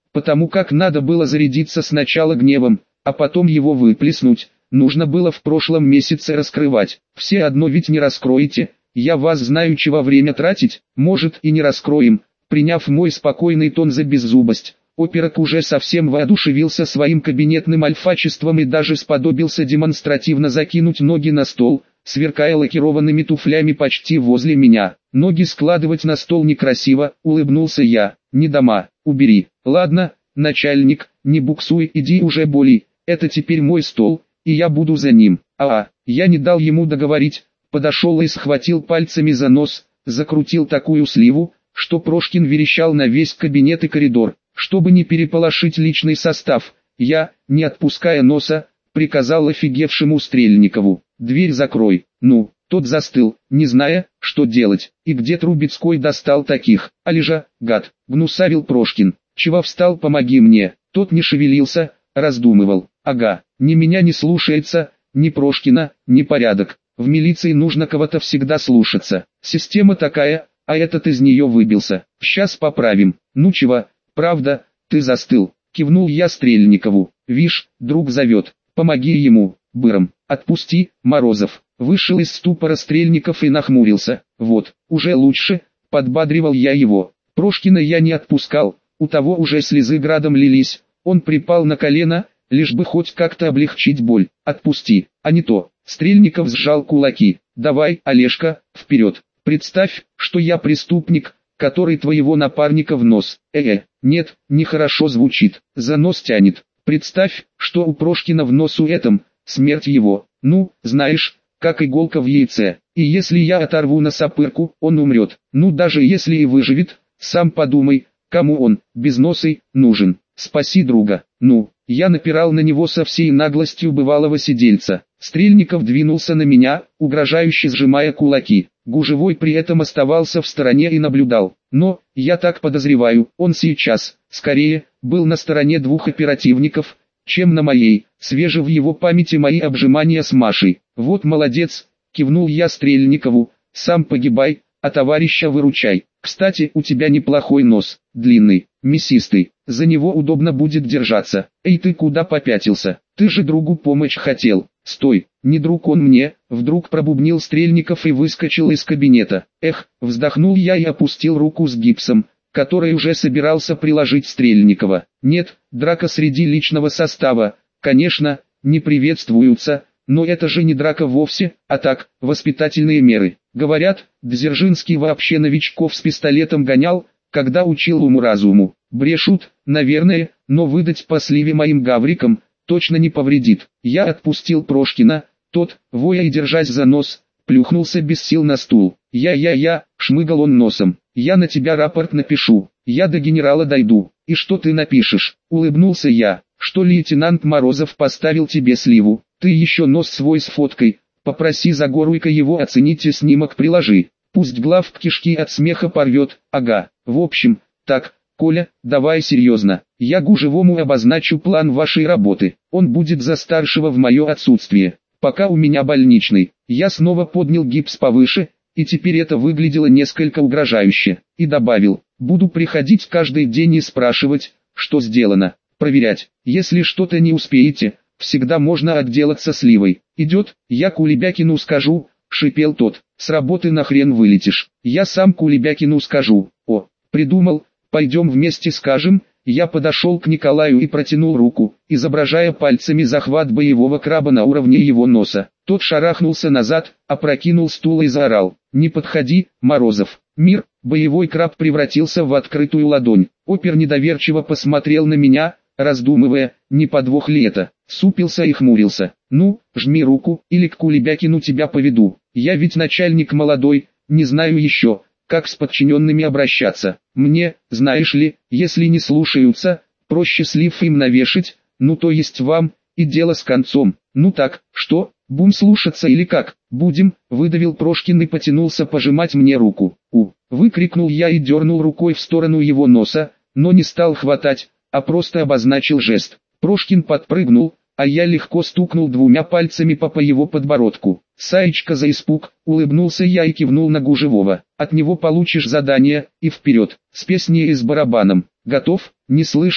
потому как надо было зарядиться сначала гневом, а потом его выплеснуть, нужно было в прошлом месяце раскрывать. Все одно ведь не раскроете, я вас знаю, чего время тратить, может и не раскроем. Приняв мой спокойный тон за беззубость, оперок уже совсем воодушевился своим кабинетным альфачеством и даже сподобился демонстративно закинуть ноги на стол, сверкая лакированными туфлями почти возле меня. Ноги складывать на стол некрасиво, улыбнулся я. Не дома, убери. Ладно, начальник, не буксуй, иди уже боли, это теперь мой стол, и я буду за ним. А, -а я не дал ему договорить, подошел и схватил пальцами за нос, закрутил такую сливу, что Прошкин верещал на весь кабинет и коридор. Чтобы не переполошить личный состав, я, не отпуская носа, приказал офигевшему Стрельникову: «Дверь закрой». Ну, тот застыл, не зная, что делать. «И где Трубецкой достал таких? Алижа, гад», — гнусавил Прошкин. «Чего встал, помоги мне». Тот не шевелился, раздумывал. «Ага, ни меня не слушается, ни Прошкина, ни порядок. В милиции нужно кого-то всегда слушаться. Система такая, а этот из нее выбился. Сейчас поправим. Ну чего, правда, ты застыл?» Кивнул я Стрельникову. «Вишь, друг зовет, помоги ему, быром». «Отпусти, Морозов». Вышел из ступора Стрельников и нахмурился. «Вот, уже лучше», — подбадривал я его. Прошкина я не отпускал, у того уже слезы градом лились. Он припал на колено, лишь бы хоть как-то облегчить боль. «Отпусти, а не то». Стрельников сжал кулаки. «Давай, Олежка, вперед. Представь, что я преступник, который твоего напарника в нос». Э-э, нет, нехорошо звучит, за нос тянет. Представь, что у Прошкина в носу этом, смерть его, ну, знаешь, как иголка в яйце. И если я оторву носопырку, он умрет. Ну даже если и выживет, сам подумай, кому он, безносый, нужен. Спаси друга. Ну, я напирал на него со всей наглостью бывалого сидельца. Стрельников двинулся на меня, угрожающе сжимая кулаки. Гужевой при этом оставался в стороне и наблюдал. Но, я так подозреваю, он сейчас, скорее, был на стороне двух оперативников, чем на моей. Свежи в его памяти мои обжимания с Машей. «Вот молодец», — кивнул я Стрельникову, — «сам погибай, а товарища выручай. Кстати, у тебя неплохой нос, длинный, мясистый, за него удобно будет держаться. Эй, ты куда попятился? Ты же другу помощь хотел». «Стой, не друг он мне», — вдруг пробубнил Стрельников и выскочил из кабинета. «Эх», — вздохнул я и опустил руку с гипсом, который уже собирался приложить Стрельникова. «Нет, драка среди личного состава, конечно, не приветствуются, но это же не драка вовсе, а так, воспитательные меры. Говорят, Дзержинский вообще новичков с пистолетом гонял, когда учил уму-разуму. Брешут, наверное, но выдать по сливе моим гаврикам точно не повредит». Я отпустил Прошкина, тот, воя и держась за нос, плюхнулся без сил на стул. «Я-я-я», — шмыгал он носом, — «я на тебя рапорт напишу, я до генерала дойду». «И что ты напишешь?» — улыбнулся я. «Что лейтенант Морозов поставил тебе сливу. Ты еще нос свой с фоткой, попроси Загоруйка его оценить и снимок приложи. Пусть глав кишки от смеха порвет, ага. В общем, так, Коля, давай серьезно. Я Гужевому обозначу план вашей работы. Он будет за старшего в мое отсутствие. Пока у меня больничный». Я снова поднял гипс повыше, и теперь это выглядело несколько угрожающе. И добавил: «Буду приходить каждый день и спрашивать, что сделано. Проверять. Если что-то не успеете, всегда можно отделаться сливой. Идет?» «Я Кулебякину скажу», — шипел тот. «С работы нахрен вылетишь». «Я сам Кулебякину скажу». «О, придумал, пойдем вместе скажем». Я подошел к Николаю и протянул руку, изображая пальцами захват боевого краба на уровне его носа. Тот шарахнулся назад, опрокинул стул и заорал: «Не подходи, Морозов». Мир, боевой краб превратился в открытую ладонь. Опер недоверчиво посмотрел на меня, раздумывая, не подвох ли это. Супился и хмурился. «Ну, жми руку, или к Кулебякину тебя поведу. Я ведь начальник молодой, не знаю еще, как с подчиненными обращаться. Мне, знаешь ли, если не слушаются, проще слив им навешать, ну то есть вам, и дело с концом». «Ну так, что, будем слушаться или как?» «Будем», — выдавил Прошкин и потянулся пожимать мне руку. «У!» — выкрикнул я и дернул рукой в сторону его носа, но не стал хватать, а просто обозначил жест. Прошкин подпрыгнул, а я легко стукнул двумя пальцами по по его подбородку. «Саечка за испуг», — улыбнулся я и кивнул на Гужевого. «От него получишь задание, и вперед, с песней и с барабаном». «Готов?» «Не слышу»,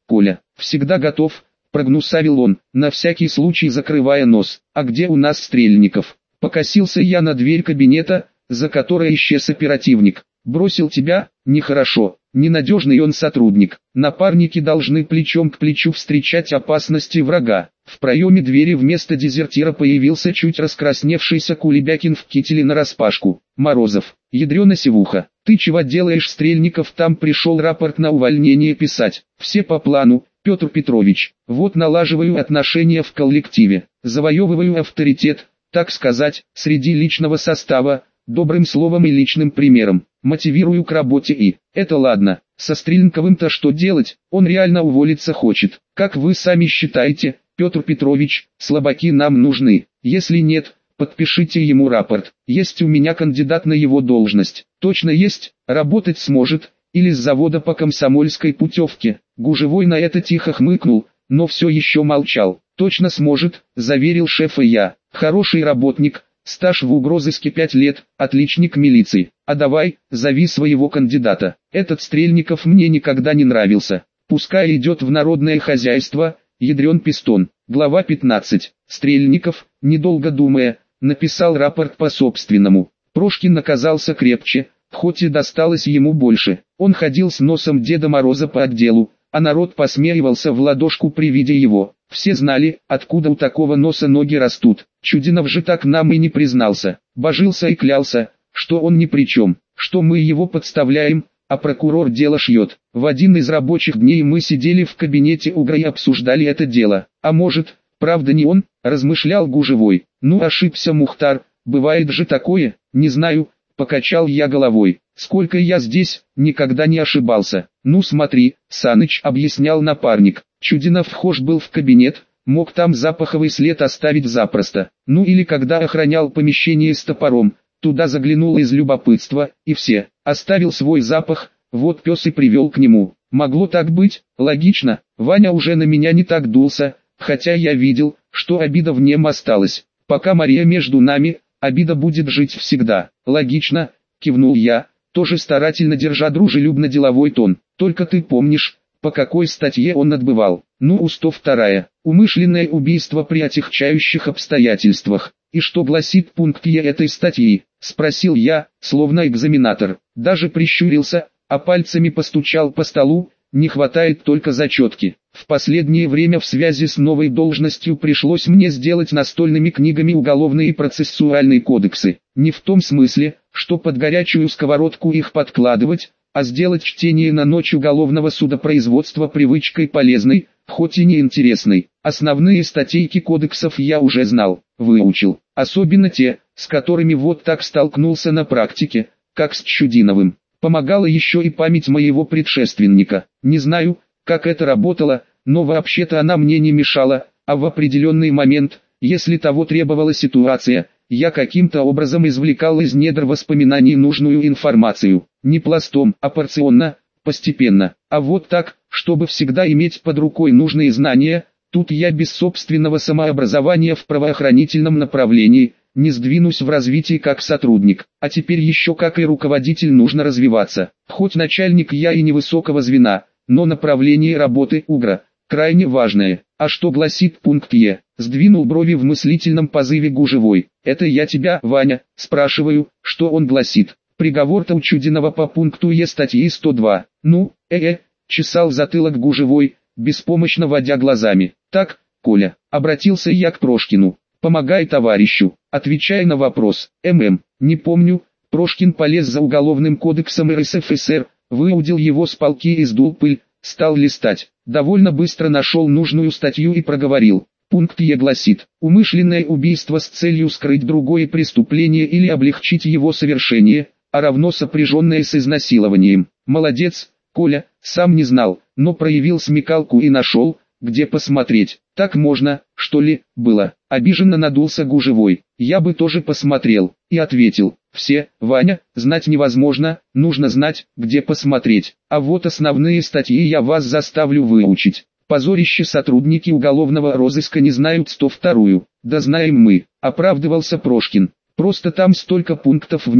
Коля, всегда готов, прогнусавил он, на всякий случай закрывая нос. А где у нас Стрельников? Покосился я на дверь кабинета, за которой исчез оперативник. Бросил тебя, нехорошо, ненадежный он сотрудник. Напарники должны плечом к плечу встречать опасности врага. В проеме двери вместо дезертира появился чуть раскрасневшийся Кулебякин в кителе нараспашку. Морозов, ядрёна севуха, ты чего делаешь? Стрельников там пришел рапорт на увольнение писать. Все по плану, Петр Петрович. Вот налаживаю отношения в коллективе, завоевываю авторитет, так сказать, среди личного состава, добрым словом и личным примером. Мотивирую к работе и, это ладно, со Стрельниковым-то что делать, он реально уволиться хочет. Как вы сами считаете, Петр Петрович, слабаки нам нужны, если нет, подпишите ему рапорт. Есть у меня кандидат на его должность, точно есть, работать сможет, или с завода по комсомольской путевке. Гужевой на это тихо хмыкнул, но все еще молчал. Точно сможет, заверил шефа я, хороший работник. Стаж в угрозыске пять лет, отличник милиции. А давай, зови своего кандидата. Этот Стрельников мне никогда не нравился. Пускай идет в народное хозяйство, ядрен пистон. Глава пятнадцать. Стрельников, недолго думая, написал рапорт по собственному. Прошкин оказался крепче, хоть и досталось ему больше. Он ходил с носом Деда Мороза по отделу, а народ посмеивался в ладошку при виде его. Все знали, откуда у такого носа ноги растут. Чудинов же так нам и не признался. Божился и клялся, что он ни при чем, что мы его подставляем, а прокурор дело шьет. В один из рабочих дней мы сидели в кабинете Угра и обсуждали это дело. А может, правда не он, размышлял Гужевой. Ну ошибся Мухтар, бывает же такое, не знаю, покачал я головой. Сколько я здесь, никогда не ошибался. Ну смотри, Саныч, объяснял напарник. Чудинов вхож был в кабинет, мог там запаховый след оставить запросто. Ну или когда охранял помещение с топором, туда заглянул из любопытства, и все. Оставил свой запах, вот пес и привел к нему. Могло так быть, логично. Ваня уже на меня не так дулся, хотя я видел, что обида в нем осталась. Пока Мария между нами, обида будет жить всегда. Логично, кивнул я, тоже старательно держа дружелюбно-деловой тон. Только ты помнишь, по какой статье он отбывал? Ну, сто вторая. Умышленное убийство при отягчающих обстоятельствах. И что гласит пункт Е этой статьи? Спросил я, словно экзаменатор. Даже прищурился, а пальцами постучал по столу. Не хватает только зачетки. В последнее время в связи с новой должностью пришлось мне сделать настольными книгами уголовные и процессуальные кодексы. Не в том смысле, что под горячую сковородку их подкладывать, а сделать чтение на ночь уголовного судопроизводства привычкой полезной, хоть и неинтересной. Основные статейки кодексов я уже знал, выучил, особенно те, с которыми вот так столкнулся на практике, как с Чудиновым. Помогала еще и память моего предшественника. Не знаю, как это работало, но вообще-то она мне не мешала, а в определенный момент, если того требовала ситуация, я каким-то образом извлекал из недр воспоминаний нужную информацию. Не пластом, а порционно, постепенно. А вот так, чтобы всегда иметь под рукой нужные знания, тут я без собственного самообразования в правоохранительном направлении, не сдвинусь в развитии как сотрудник. А теперь еще как и руководитель нужно развиваться. Хоть начальник я и невысокого звена, но направление работы Угра крайне важное. А что гласит пункт Е? Сдвинул брови в мыслительном позыве Гужевой. Это я тебя, Ваня, спрашиваю, что он гласит. Приговор-то у Чудинова по пункту Е статьи сто два. Ну, э-э, чесал затылок Гужевой, беспомощно водя глазами. Так, Коля, обратился я к Прошкину. Помогай товарищу, отвечай на вопрос. ММ, не помню. Прошкин полез за уголовным кодексом эр эс эф эс эр, выудил его с полки и сдул пыль, стал листать. Довольно быстро нашел нужную статью и проговорил. Пункт Е гласит: умышленное убийство с целью скрыть другое преступление или облегчить его совершение, а равно сопряженное с изнасилованием. Молодец, Коля, сам не знал, но проявил смекалку и нашел, где посмотреть. Так можно, что ли, было? Обиженно надулся Гужевой. Я бы тоже посмотрел. И ответил: все, Ваня, знать невозможно, нужно знать, где посмотреть. А вот основные статьи я вас заставлю выучить. Позорище, сотрудники уголовного розыска не знают сто вторую. Да знаем мы, оправдывался Прошкин. Просто там столько пунктов в ней,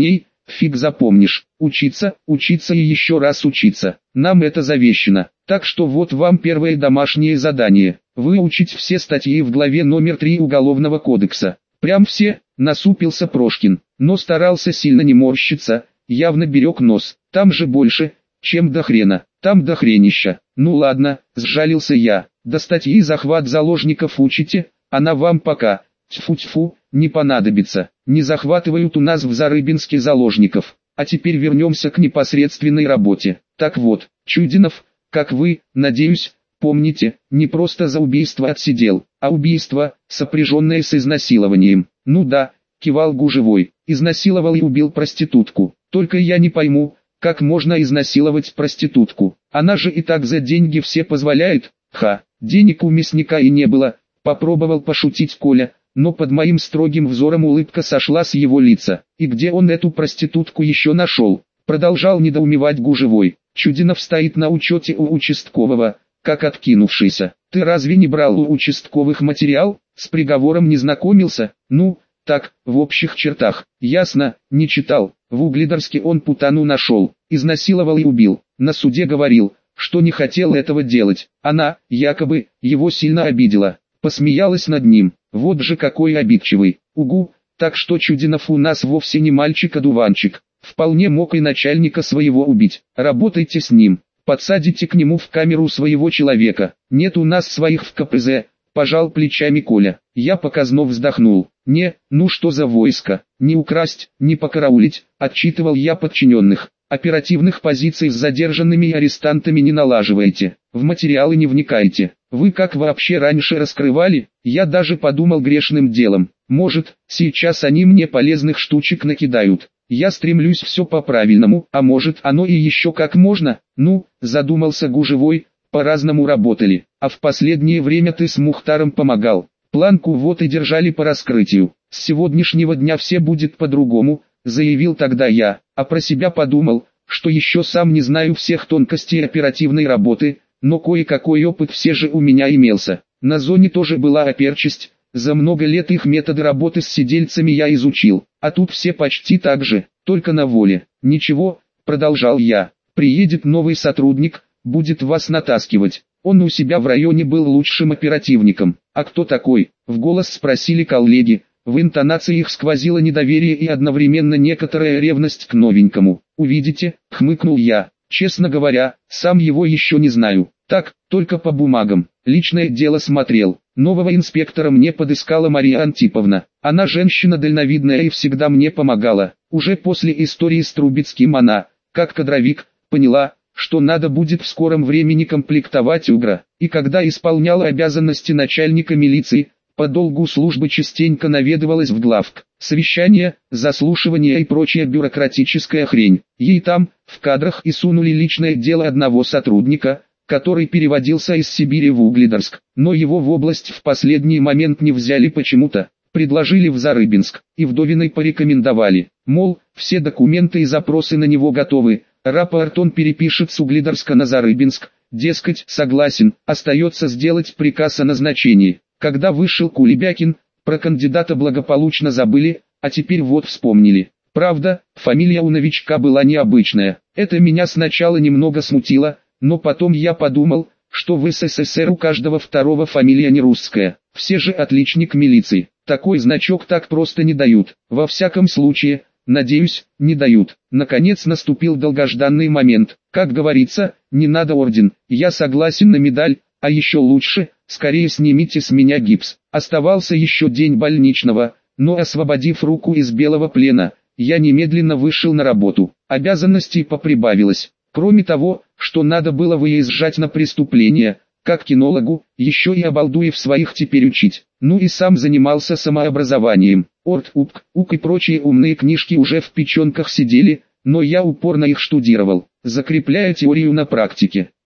фиг запомнишь. Учиться, учиться и еще раз учиться. Нам это завещено. Так что вот вам первое домашнее задание. Выучить все статьи в главе номер три Уголовного кодекса. Прям все, насупился Прошкин, но старался сильно не морщиться, явно берег нос. Там же больше, чем до хрена. Там до хренища. Ну ладно, сжалился я. До статьи захват заложников учите, она вам пока, тьфу-тьфу, не понадобится. Не захватывают у нас в Зарыбинске заложников. А теперь вернемся к непосредственной работе. Так вот, Чудинов, как вы, надеюсь, помните, не просто за убийство отсидел, а убийство, сопряженное с изнасилованием. Ну да, кивал Гужевой, изнасиловал и убил проститутку. Только я не пойму, как можно изнасиловать проститутку. Она же и так за деньги все позволяет. Ха, денег у мясника и не было, попробовал пошутить Коля, но под моим строгим взором улыбка сошла с его лица. И где он эту проститутку еще нашел? Продолжал недоумевать Гужевой. Чудинов стоит на учете у участкового, как откинувшийся. Ты разве не брал у участковых материал? С приговором не знакомился? Ну, так, в общих чертах. Ясно, не читал. В Угледарске он путану нашел, изнасиловал и убил. На суде говорил, что не хотел этого делать. Она, якобы, его сильно обидела. Посмеялась над ним. Вот же какой обидчивый. Угу, так что Чудинов у нас вовсе не мальчик-одуванчик. Вполне мог и начальника своего убить. Работайте с ним. Подсадите к нему в камеру своего человека. Нет у нас своих в ка пэ зэ. Пожал плечами Коля. Я показно вздохнул. Не, ну что за войско? Не украсть, не покараулить, отчитывал я подчиненных. Оперативных позиций с задержанными и арестантами не налаживаете. В материалы не вникаете. Вы как вообще раньше раскрывали? Я даже подумал грешным делом. Может, сейчас они мне полезных штучек накидают. Я стремлюсь все по-правильному, а может оно и еще как можно? Ну, задумался Гужевой, по-разному работали. А в последнее время ты с Мухтаром помогал. Планку вот и держали по раскрытию. С сегодняшнего дня все будет по-другому, заявил тогда я, а про себя подумал, что еще сам не знаю всех тонкостей оперативной работы, но кое-какой опыт все же у меня имелся. На зоне тоже была оперчесть, за много лет их методы работы с сидельцами я изучил, а тут все почти так же, только на воле. Ничего, продолжал я, приедет новый сотрудник, будет вас натаскивать. Он у себя в районе был лучшим оперативником. А кто такой? В голос спросили коллеги. В интонации их сквозило недоверие и одновременно некоторая ревность к новенькому. «Увидите», — хмыкнул я. «Честно говоря, сам его еще не знаю. Так, только по бумагам. Личное дело смотрел. Нового инспектора мне подыскала Мария Антиповна. Она женщина дальновидная и всегда мне помогала. Уже после истории с Трубецким она, как кадровик, поняла, что надо будет в скором времени комплектовать Угра. И когда исполняла обязанности начальника милиции, по долгу службы частенько наведывалась в главк. Совещания, заслушивания и прочая бюрократическая хрень. Ей там, в кадрах, и сунули личное дело одного сотрудника, который переводился из Сибири в Угледарск. Но его в область в последний момент не взяли почему-то. Предложили в Зарыбинск, и Вдовиной порекомендовали. Мол, все документы и запросы на него готовы. Рапорт он перепишет с Угледарска на Зарыбинск. Дескать, согласен, остается сделать приказ о назначении. Когда вышел Кулебякин, про кандидата благополучно забыли, а теперь вот вспомнили. Правда, фамилия у новичка была необычная. Это меня сначала немного смутило, но потом я подумал, что в эс эс эс эр у каждого второго фамилия не русская. Все же отличник милиции. Такой значок так просто не дают. Во всяком случае, надеюсь, не дают. Наконец наступил долгожданный момент. Как говорится, не надо орден. Я согласен на медаль, а еще лучше, скорее снимите с меня гипс. Оставался еще день больничного, но освободив руку из белого плена, я немедленно вышел на работу. Обязанностей поприбавилось. Кроме того, что надо было выезжать на преступления, как кинологу, еще и обалдуев своих теперь учить. Ну и сам занимался самообразованием. Орт, УПК, УК и прочие умные книжки уже в печенках сидели, но я упорно их штудировал, закрепляя теорию на практике.